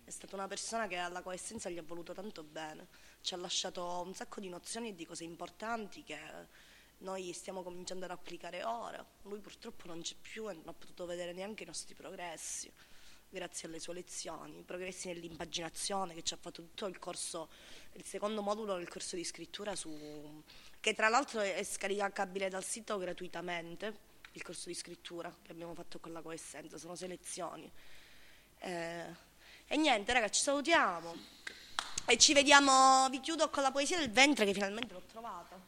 è stata una persona che alla coessenza gli ha voluto tanto bene, ci ha lasciato un sacco di nozioni e di cose importanti che noi stiamo cominciando ad applicare ora. Lui purtroppo non c'è più e non ha potuto vedere neanche i nostri progressi, grazie alle sue lezioni, i progressi nell'impaginazione che ci ha fatto tutto il corso, il secondo modulo del corso di scrittura, su, che tra l'altro è scaricabile dal sito gratuitamente, il corso di scrittura che abbiamo fatto con la coessenza, sono sei lezioni. Eh, e niente, raga, ci salutiamo e ci vediamo. Vi chiudo con la poesia del ventre, che finalmente l'ho trovata,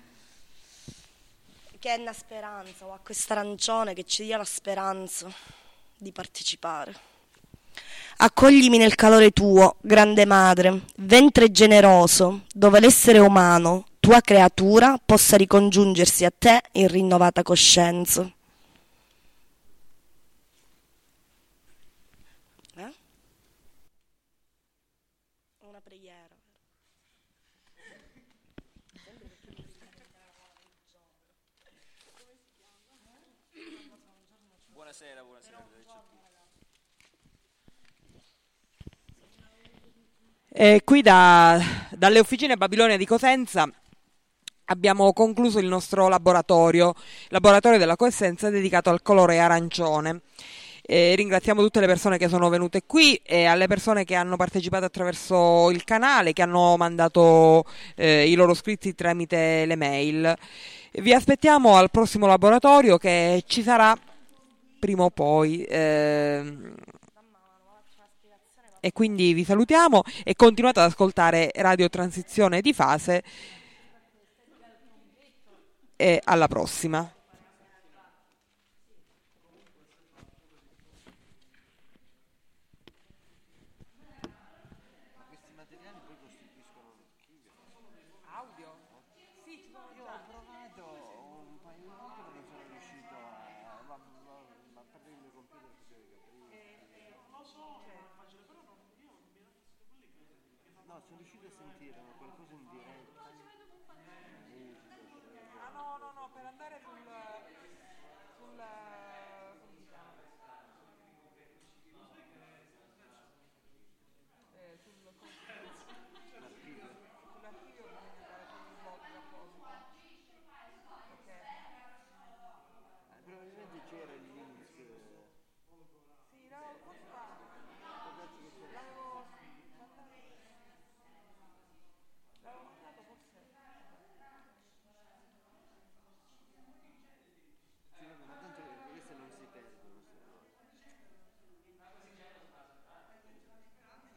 che è una speranza, o a quest'arancione che ci dia la speranza di partecipare. Accoglimi nel calore tuo, grande madre, ventre generoso, dove l'essere umano, tua creatura, possa ricongiungersi a te in rinnovata coscienza. Eh? Una preghiera. Buonasera, buonasera. E qui da, dalle officine Babilonia di Cosenza abbiamo concluso il nostro laboratorio, laboratorio della coessenza dedicato al colore arancione. E ringraziamo tutte le persone che sono venute qui e alle persone che hanno partecipato attraverso il canale, che hanno mandato eh, i loro scritti tramite le mail. Vi aspettiamo al prossimo laboratorio, che ci sarà prima o poi. Eh, E quindi vi salutiamo e continuate ad ascoltare Radio Transizione di Fase e alla prossima. No, sono riuscito a sentire ma qualcosa in diretta. Ah no, no, no, per andare sul, sul